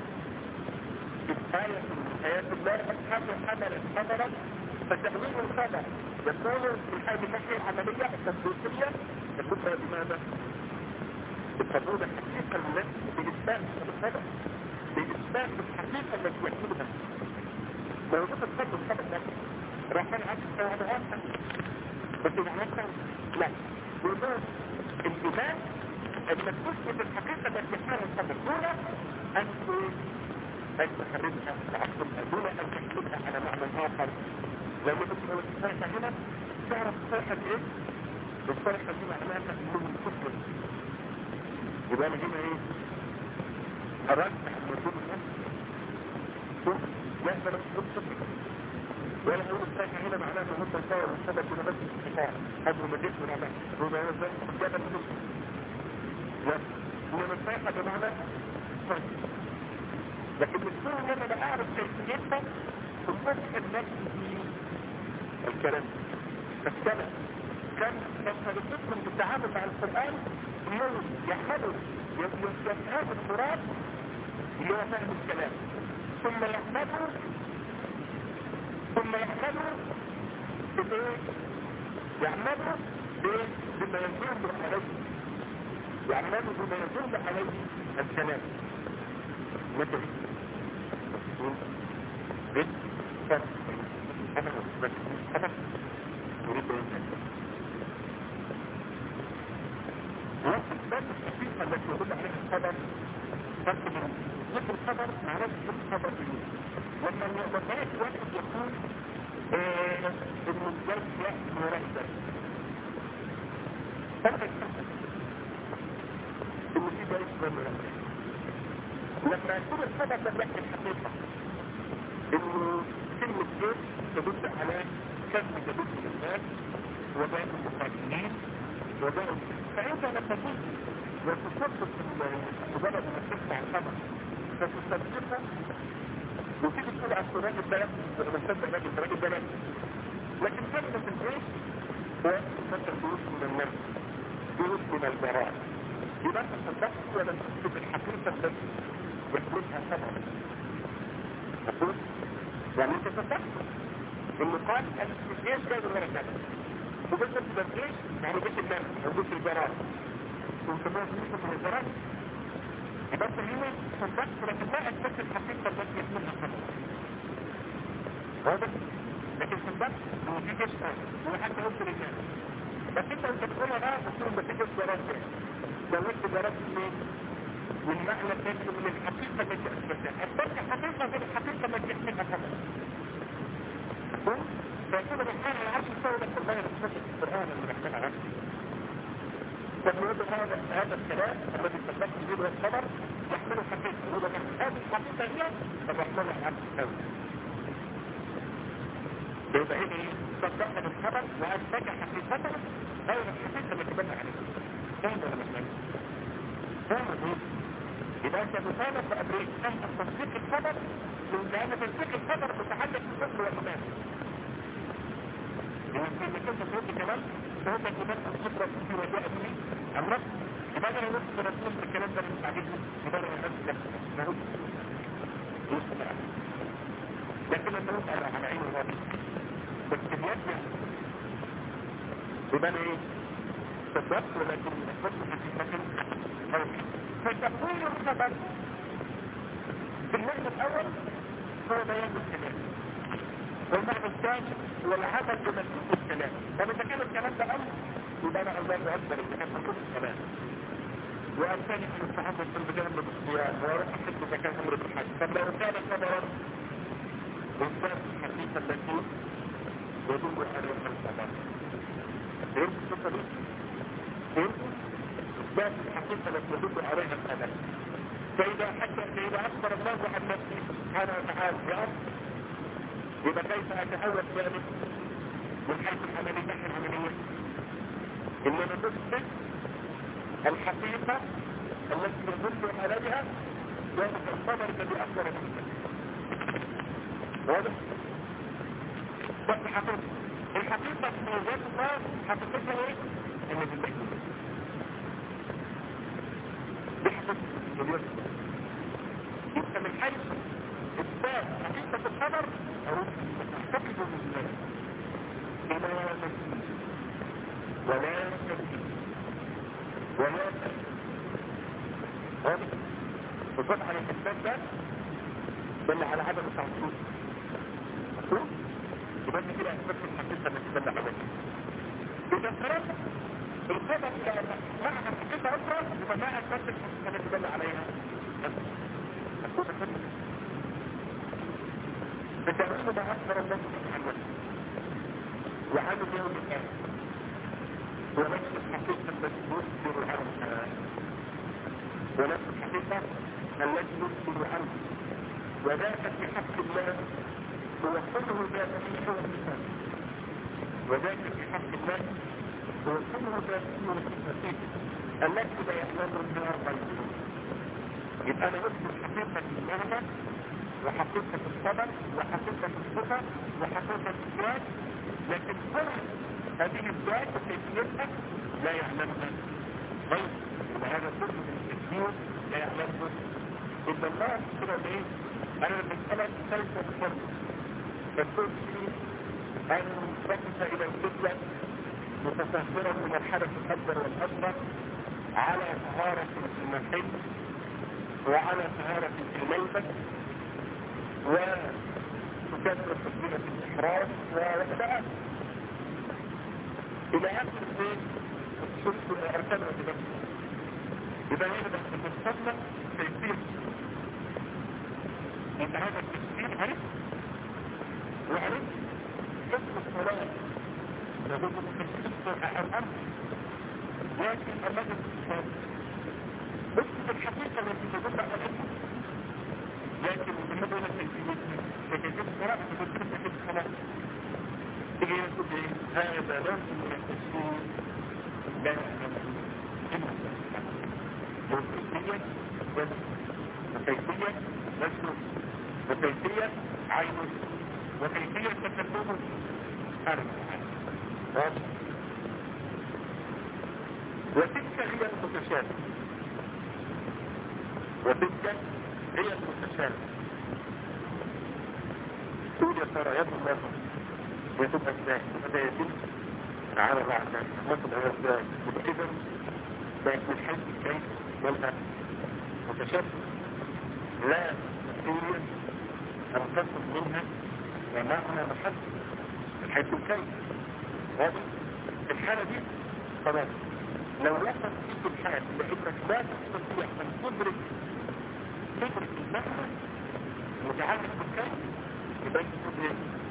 آية من آيات الله أصحاب حملت خبرا فتأويل الخبر يكون من حيث الناحية العملية التطبيقية يكون بماذا؟ القبول الحقيقة التي بإثبات الخبر، بإثبات الحقيقة التي يحملها. لو جبت الخبر الخبر ده راح أنا عارف هذا واحد بس معناتها لا، يقول الإيمان أن تثبت الحقيقة التي يحملها الخبر دون أن تخرجها تعقلها، دون أن تحملها على معنى آخر. لو جبت الصيحة هنا تعرف الصيحة إيه؟ الصيحة دي معناها أنه الكفر. يبقى أنا هنا إيه؟ أرجح الوجود النفس لا ده مش كفر، ولا أقول الصيحة هنا معناها أنه هم الصور والسبب كده بس الصفاء قبل ما جسم العمل ربما هو ازاي جبل الكفر. لا، إنما الصيحة بمعنى صيحة، لكن الصورة اللي أنا بأعرف كيفيتها في الفتح النفسي الكلام. فالكلام كان طريقتهم بالتعامل مع القرآن انه يحملوا يفهم المراد اللي هو فهم الكلام، ثم يحملوا بايه؟ يعملوا بما يدل عليه، يعملوا بما يدل عليه الكلام. مثل ايه؟ فرق انا بس هدف يريد بس الحقيقة التي يدل عليها الخبر فرق بين ذكر الخبر معناه ذكر الخبر لما يبقى واحد يقول انه الجد يأتي مرتب فرق الخبر انه في جيش مرتب. لما يكون الخبر لم يحكي الحقيقة انه كلمة جيش تدل على كم تدل للناس وباء المقاتلين وباء، فأنت لما تجي وتصدق مجرد ما تسمع الخبر فتصدقها وتيجي تقول على السودان البلد وتصدق راجل البلد، لكن كلمة الجيش هو تصدق جيوش من النفس، جيوش من البراء، يبقى انت صدقت ولم تثبت الحقيقة التي يحملها خبر. تقول يعني انت صدقت انه قال ان الجيش جاي من ورا كذا وبدل الجيش يعني بيت النفس او بيت البراء وانتباه جيوش من البراء، يبقى انت هنا صدقت لكن ما اثبت الحقيقة التي يحملها خبر. واضح؟ لكن صدقت انه في جيش ثاني وحتى قلت رجال، بس انت بتقولها بقى بتقول ما في جيش براء زودت براء من معنى النفس من الحقيقة التي أثبتها، أثبت الحقيقة من الحقيقة التي يحملها خبر. فيكون الإحسان على عرش السوء لكن الله يثبت القرآن اللي بيحمل على عرشه. فبنقول هذا الكلام الذي صدقت به الخبر يحمل الحقيقة، يقول لك هذه الحقيقة هي فبيحملها على عرش السوء. يبقى إيه؟ صدقنا بالخبر وأثبت حقيقته غير الحقيقة التي بنى عليها. فهم ولا مش فاهم؟ فهم إذا أنت مطالب بأمرين، أن تصديق الخبر لأن تصديق الخبر متعلق بالكفر والإيمان. إذا كنت تقول كمان فهو الإيمان الكفر في وجاء به أمرك، يبقى أنا نفس رسول بالكلام ده من تعليمه يبقى أنا نفس نفسه يسمع، لكن لما نسأل على عين الغرب بس بيجمع يبقى أنا إيه؟ صدقت ولكن أثبت حقيقة أو فتقول الخبر في المعنى الأول هو بيان الكلام، والمعنى الثاني هو العمل بمسؤول الكلام. طب إذا كان الكلام ده أمر يبقى أنا الله أكبر إذا كان مسؤول الكلام، وأمثالي أن التحدث في البداية بالصيام وأروح أحب إذا كان أمر بالحج. طب لو كان خبرا إثبات الحقيقة التي يدل عليها الخبر، فهمت الفكرة دي؟ فهمت؟ إثبات الحقيقة التي يدل عليها الخبر. فإذا أخبر الله عن نفسه سبحانه وتعالى يا يبقى كيف أتهوى ذلك من حيث العملية؟ إنما نثبت الحقيقة التي يدل عليها ذلك الخبر الذي أخبر به. واضح؟ بس الحقيقة في ذات الله حقيقتها إيه؟ إن بالله بحث اليوم يبقى من حيث إثبات حقيقة الخبر أو تحتفظ بالله بلا تسليم ولا تسليم ولا تسليم واضح؟ بالضبط على الإثبات ده دل على عدم التعصيب. مفهوم؟ يبقى أنت كده أثبتت الحقيقة التي دل عليها. إذا افترضت الخبر إلى معنى الحقيقة أخرى يبقى ما أثبتت الحقيقة التي دل عليها. مفهوم الفكرة؟ فتعلم ما أكبر الله سبحانه وعن اليوم الآخر ونفس الحقيقة التي يصبر عنها ونفس الحقيقة التي يصبر عنها وذاك في حق الله هو كله ذاتي وصفاته وذاك في حق الله هو كله ذاتي وصفاته التي لا يعلمها غيره. يبقى أنا أثبت حقيقة المعنى وحقيقة الصبر وحقيقة الصفة وحقيقة الذات، لكن كل هذه الذات وكيفيتها لا يعلمها غير. وهذا كله من التكبير لا يعلمه إلا الله. كده ايه؟ أنا لما أسألك كيف تصلي فتقول لي أن تقف إلى القبلة متطهرا من الحدث الأكبر والأصغر على طهارة في المحل وعلى طهارة في الملبس وتكبر تكبيرة الإحرام وبدأ إلى آخر البيت شفت أركان واجبات. يبقى هنا بس المستقبل تيسير. يبقى هذا التيسير عرفت وعرفت حكم الصلاة يقول تيسير الأمر لكن الذي تتصال بس الحقيقة التي تدل عليها لكن محمد ولا تيسير فكيف الصلاة تدل على الصلاة تيجي يقول هذا لازم من التيسير لا يعلم وكيفية وكيفية مسلوك وكيفية عينه وكيفية تكلمه أربعة. وتلك هي المتشابه وتلك هي المتشابه. تقول يا ترى يد الله يتبقى ازاي؟ هذا يدل على بعض مثل هذا ازاي؟ وإذا بقت من حيث الكيف والأمر متشابه لا تستطيع أن تصل منها ومعنى محل من حيث الكيف. واضح؟ الحالة دي خلاص لو وصل فيك الحال لأنك لا تستطيع أن تدرك المعنى متعلق بالكيف يبقى تدرك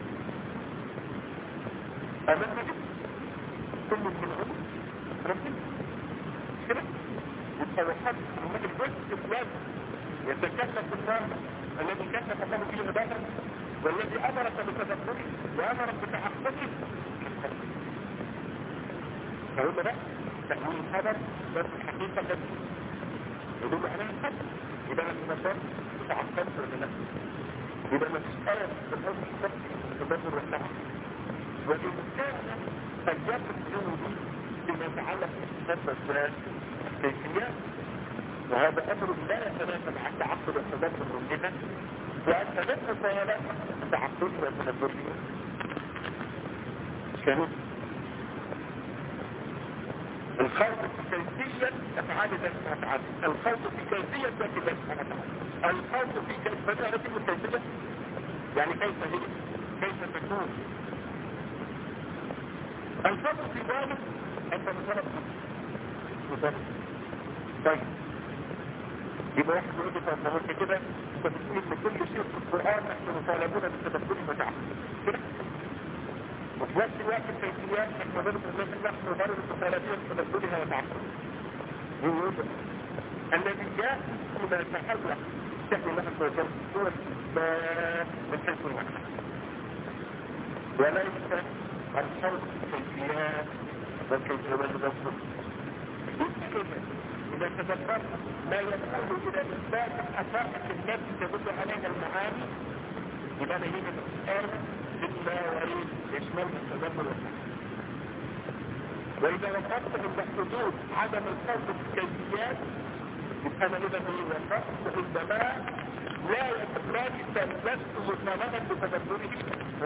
أمام نجد كل من العلم ربنا كده التوحد من الجزء الثلاثي يتكلف الله الذي كلف الله فيه عباده والذي امرك بتدبره وامرك بتحققه فقلنا بقى تأويل الخبر بس الحقيقة التي يدل عليها الخبر يبقى انا تدبر تعقدت ولا لا يبقى ما فيش آية بالحب الشخص تدبر والسعر وإن كان قد يقف جهدي فيما يتعلق بالصفات والذات كيفيات وهذا أمر لا يتناسب مع التعقد والتدبر والجهة وأن تدبر فهذا التعقد والتدبر كانوا الخوف في كيفية أفعال ذات أفعال الخوف في كيفية ذات أفعال الخوف في كيفية ذات الكيفية يعني كيف هي كيف تكون الخوف في ذلك أنت مطلب طيب يبقى واحد يقول لك انت كده انت بتقول لكل شيء في القرآن نحن مطالبون بالتدبر وتعقل كده وفي نفس الوقت الكيفيات نحن نضرب مطالبين بتدبرها وتعقل يقول الذي جاء فيما يتحرك شكل الله عز وجل هو من حيث المعنى وليس الخوف في الكيفيات والكيفيات والتدبر إذا تدبرت ما يدخل إلى إثبات الحقائق التي تدل عليها المعاني يبقى هنا السؤال إلا وإن يشمل التدبر والتدبر وإذا وقفت عند حدود عدم الخوف في الكيفيات يبقى أنا إذا وقفت عندما لا تلبس مطالبا بتدبره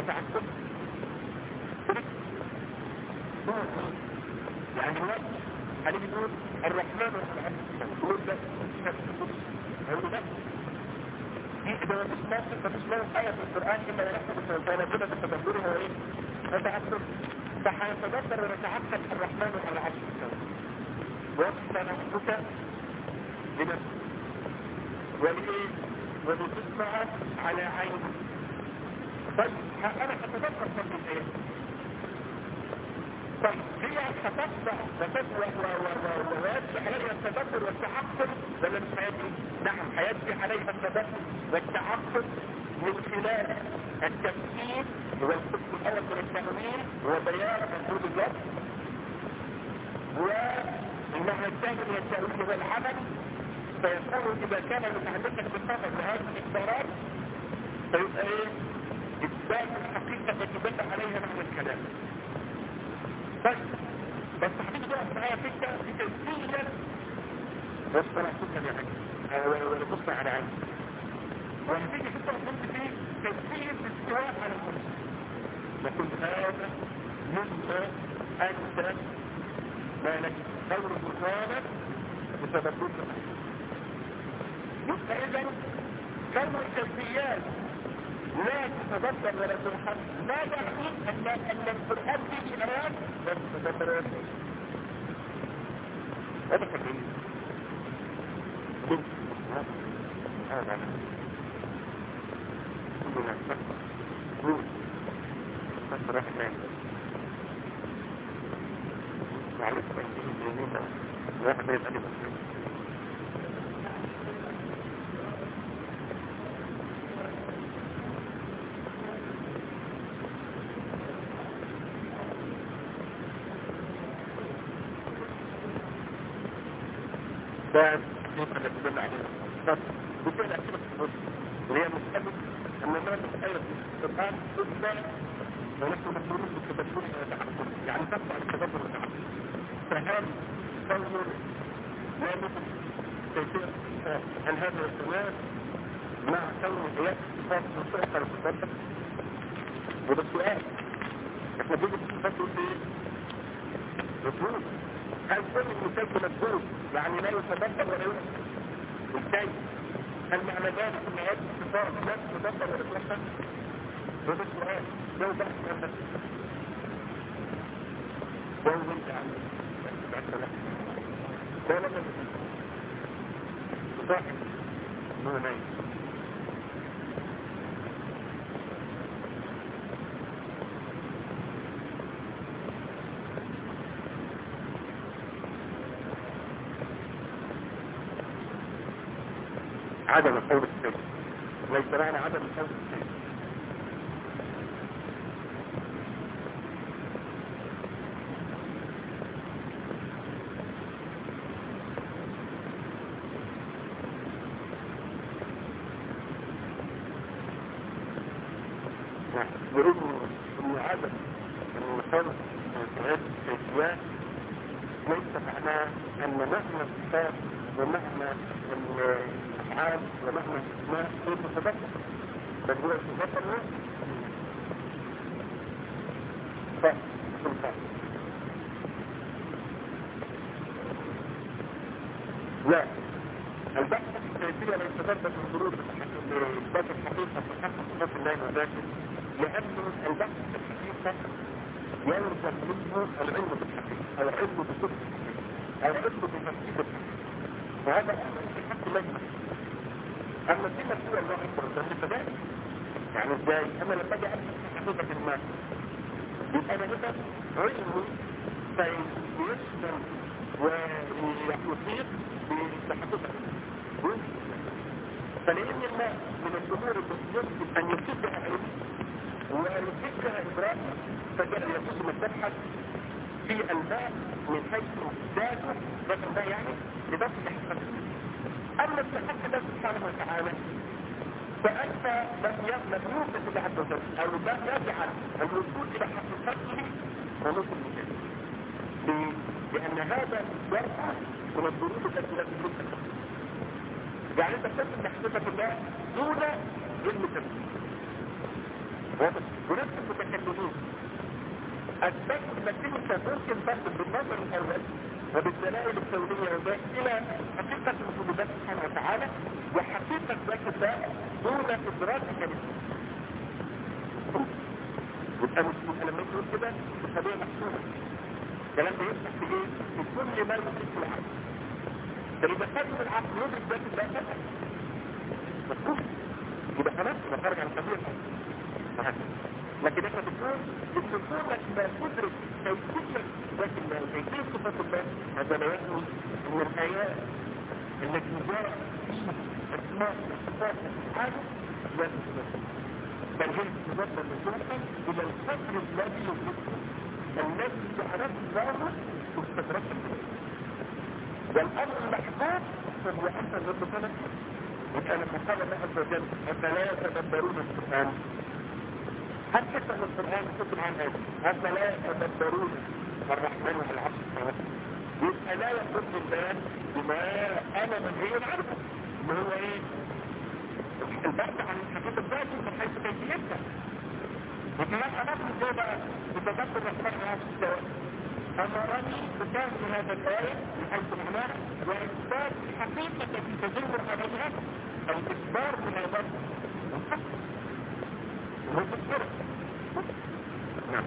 وتعقله يعني الوقت هنيجي نقول الرحمن على العرش استوى، نقول ده هو ده ده مفيش موقف آية في القرآن إلا ونحن سنجد بتدبره هو إيه؟ نتعبد فحيتدبر ونتعبد الرحمن على العرش استوى وصف نفسك بنفسك ولإيه؟ ولتسمع على عينك. طيب أنا هتدبر في الآية. طيب هي هتتبع ويأتي عليها التدبر والتعقل ولا مش هيأتي؟ نعم هيأتي عليها التدبر والتعقل من خلال التفسير والقسم الأول من التأويل وبيان مفهوم اللفظ، والمعنى الثاني من التأويل هو العمل. فيكون إذا كان متعلقا بالنظر لهذه الإخبارات فيبقى إيه؟ إثبات الحقيقة التي دل عليها معنى الكلام. بس هتيجي بقى معايا فكرة في تسجيل والصلاة سكة يعني ولتصنع على عين، وهتيجي فكرة كنت في تسجيل الاستواء على الكرسي. لكن هذا مما أنت ما لك غير مطالب بتدبر يبقى إذن كون التسجيلات لا تتدبر ولا تلحق لا يعني أن القرآن فيه آيات لا تتدبر ولا تلحق. هذا كبير هذا كلنا نقول بس رحمة معلش بأنه الجميلة واحد يبقى لي مسلم ده كيف اللي تدل عليه بس بكل أكيد الصدق وهي مسألة أن ما تتأير في القرآن تبدأ ونحن مطلوبين بالتدبر يعني تبقى التدبر والتعبد. فهل تنظر لا مثل كيفية هل هذا الكلام مع كون الآيات صفات مشتركة للتدبر؟ وده السؤال احنا بنجد التدبر ايه؟ مطلوب. هل كل المسلسل مجهول يعني لا يتدبر ولا يؤمن بالكيف؟ هل معنى ذلك ان هذه الصفات لا تتدبر ولا تؤمن؟ هذا السؤال لو بحث عن نفسك لو انت عن نفسك لو لم يكن صاحب نونين عدم الحوض السيد ليس معنى عدم الحوض السيد يقول ان عدم الحوض السيد ليس معناه ان مهما الصفات ومهما الافعال ومهما الاسماء كيف تتذكر بل هو تتذكر لا البحث السياسية لا يتذكر من ظروف إثبات الحقيقة في حق صفات الله وذاته لأن البحث في الحقيقة يلزم منه العلم بالحقيقة أو العلم بصدق الحقيقة أو العلم بتفسير الحقيقة وهذا أمر في حق الله. أما الدين هو الله أكبر فذلك يعني إزاي؟ أنا لما أجي أفهم حقيقة ما يبقى أنا هنا علمي سيشمل ويحيط بحقيقة فلأن الماء من الأمور التي يمكن أن يفيدها علم ويفيدها إدراك فجأة يكون متبحث في الماء من حيث ذاته ذات الماء يعني لذات الحقيقة. أما التحكم الله سبحانه وتعالى فأنت لم يوجد إلى حد وجل أو لم يجعل الوصول إلى حقيقته ونصل لذلك لأن هذا يرفع من الظروف التي لا تمكن يعني أنت تكتب حقيقة الله دون علم تفسير ونفس المتكلمين أثبتوا أنك أنت ممكن تاخذ بالنظر الأول وبالدلائل الكونية وذلك إلى حقيقة وجود الله سبحانه وتعالى وحقيقة ذات الله دون إدراكك للسبب. يبقى لما يقول كده القضية محسومة. الكلام ده يفتح في ايه؟ في كل ما يدرك العقل. فإذا قدم العقل يدرك ذات الله فتح. مفهوم؟ يبقى خلاص يبقى خارج عن الطبيعة. لكن احنا بنقول ان كونك ما تدرك كيفية ذات الله وكيفية صفات الله هذا لا يعني ان الآيات التي جاءت في أسماء وصفات الحاجة لا تتبدل. بل هي تتبدل نزوحا إلى القدر الذي يدركه الذي جعله الله مستدركا إليه. والأمر المحبوب هو أنت الرب سنة وكان قال الله عز وجل أفلا يتدبرون القرآن. حتى في القرآن كتب عن هذا أفلا يتدبرون الرحمن على العرش استوى. يبقى لا يقول لله بما أنا منهي عنه ما هو إيه؟ البحث عن حقيقة الذات من حيث كيفيتها. وكمان أمرني إزاي بقى بتدبر الرحمن على العرش استوى. أمرني بفهم هذا الآية من حيث معناها وإثبات الحقيقة التي تدور عليها أو إخبار من البر والحق. وهو تذكره. نعم.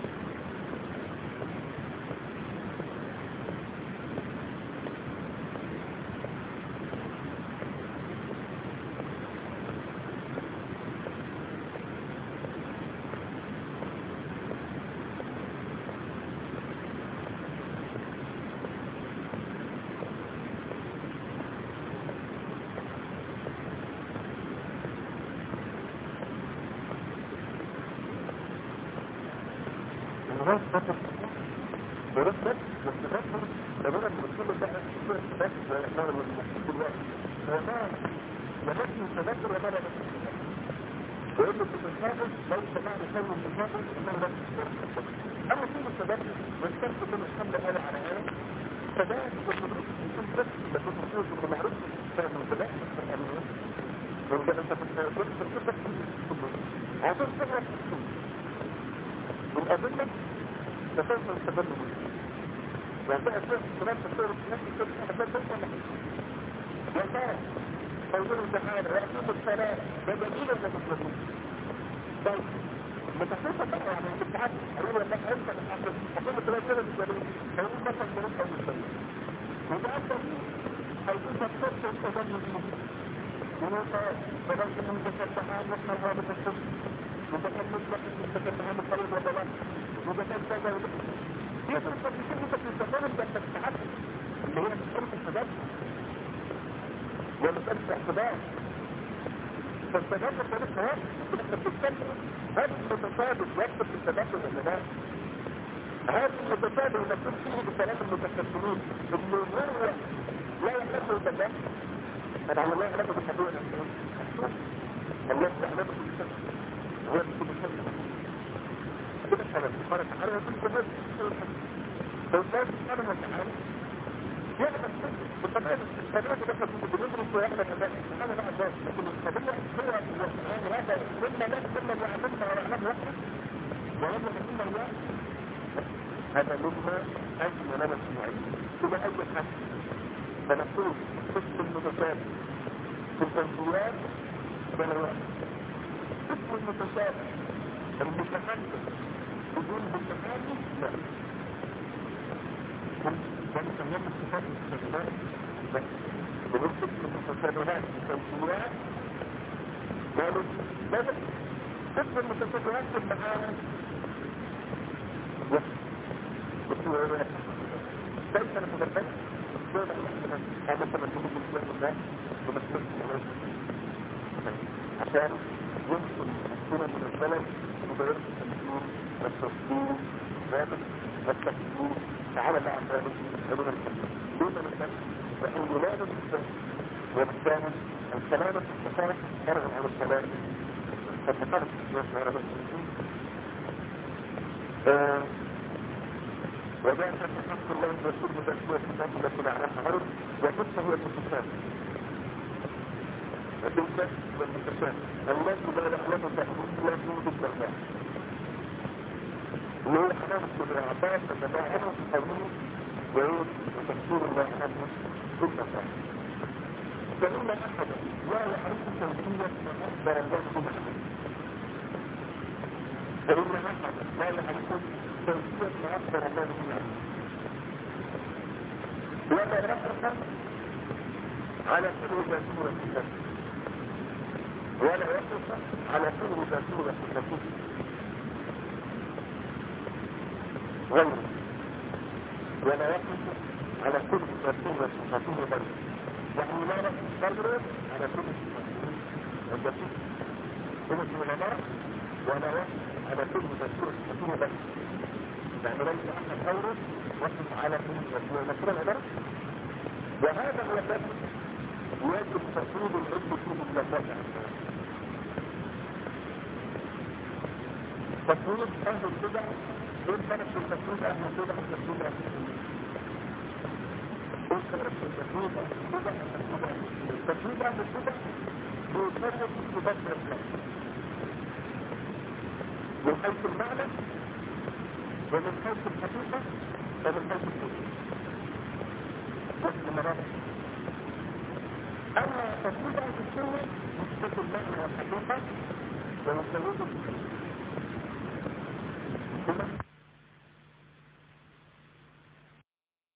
هذا مما أجل لنا السماعي ثم أي حد فنقول قسم المتشابه في التنبيات سنوات قسم المتشابه المتحدث بدون بالتحدث لا ذلك يوم الصفات المتشابهات لا بدون قسم المتشابهات في التنبيات قالوا لا قسم المتشابهات في المعاني كيف نتدبر هذا سبب وجود الاسلام الله ومسؤول الناس عشان يمكن السنة من البلد مبارك التمثيل والتصدير ذلك والتكتير تعالى مع ذلك يقولون الكلمة دون الكلمة وإن لا نتدبر وبالتالي السلامة الصفات ترغب على السلام فالتقرب الناس على التمثيل وجاء حق الله الرسول بتسوية الكتاب التي نعلمها غير وقصة هو المتشابه الإنسان والمتشابه الذي لا يعلم تأويله بالله اللي هو حنان بن عباس تتباعده في قوله وعود وتفسير الله عنه كل مكان. فإن أحدا لا يعرف توحيدا ما أخبر الله به فإن أحدا لا يعرف توحيدا ما أخبر الله به ولا يفرق على كل ذاتور الكتاب ولا يفرق على كل ذاتور الكتاب غيره ولا يفرق على كل ذاتور الكتاب غيره يعني لا يفرق على كل ذاتور الكتاب ولا يفرق على كل ذاتور الكتاب غيره يعني ليس أحد غيره وصف على كل ذاتور الكتاب وهذا هو الذي يجب تفصيل العلم فيه الجزاء تفصيل أهل البدع إيه فرق في تفصيل أهل البدع وتفصيل أهل السنة؟ إيه فرق في تفصيل أهل البدع وتفصيل أهل السنة؟ تفصيل أهل البدع هو فرق في تفصيل الإسلام من حيث المعنى ومن حيث الحقيقة ومن حيث الحقيقة مرات أما تفصيل أهل السنة نسبة المعنى والحقيقة ومسلوب الحقيقة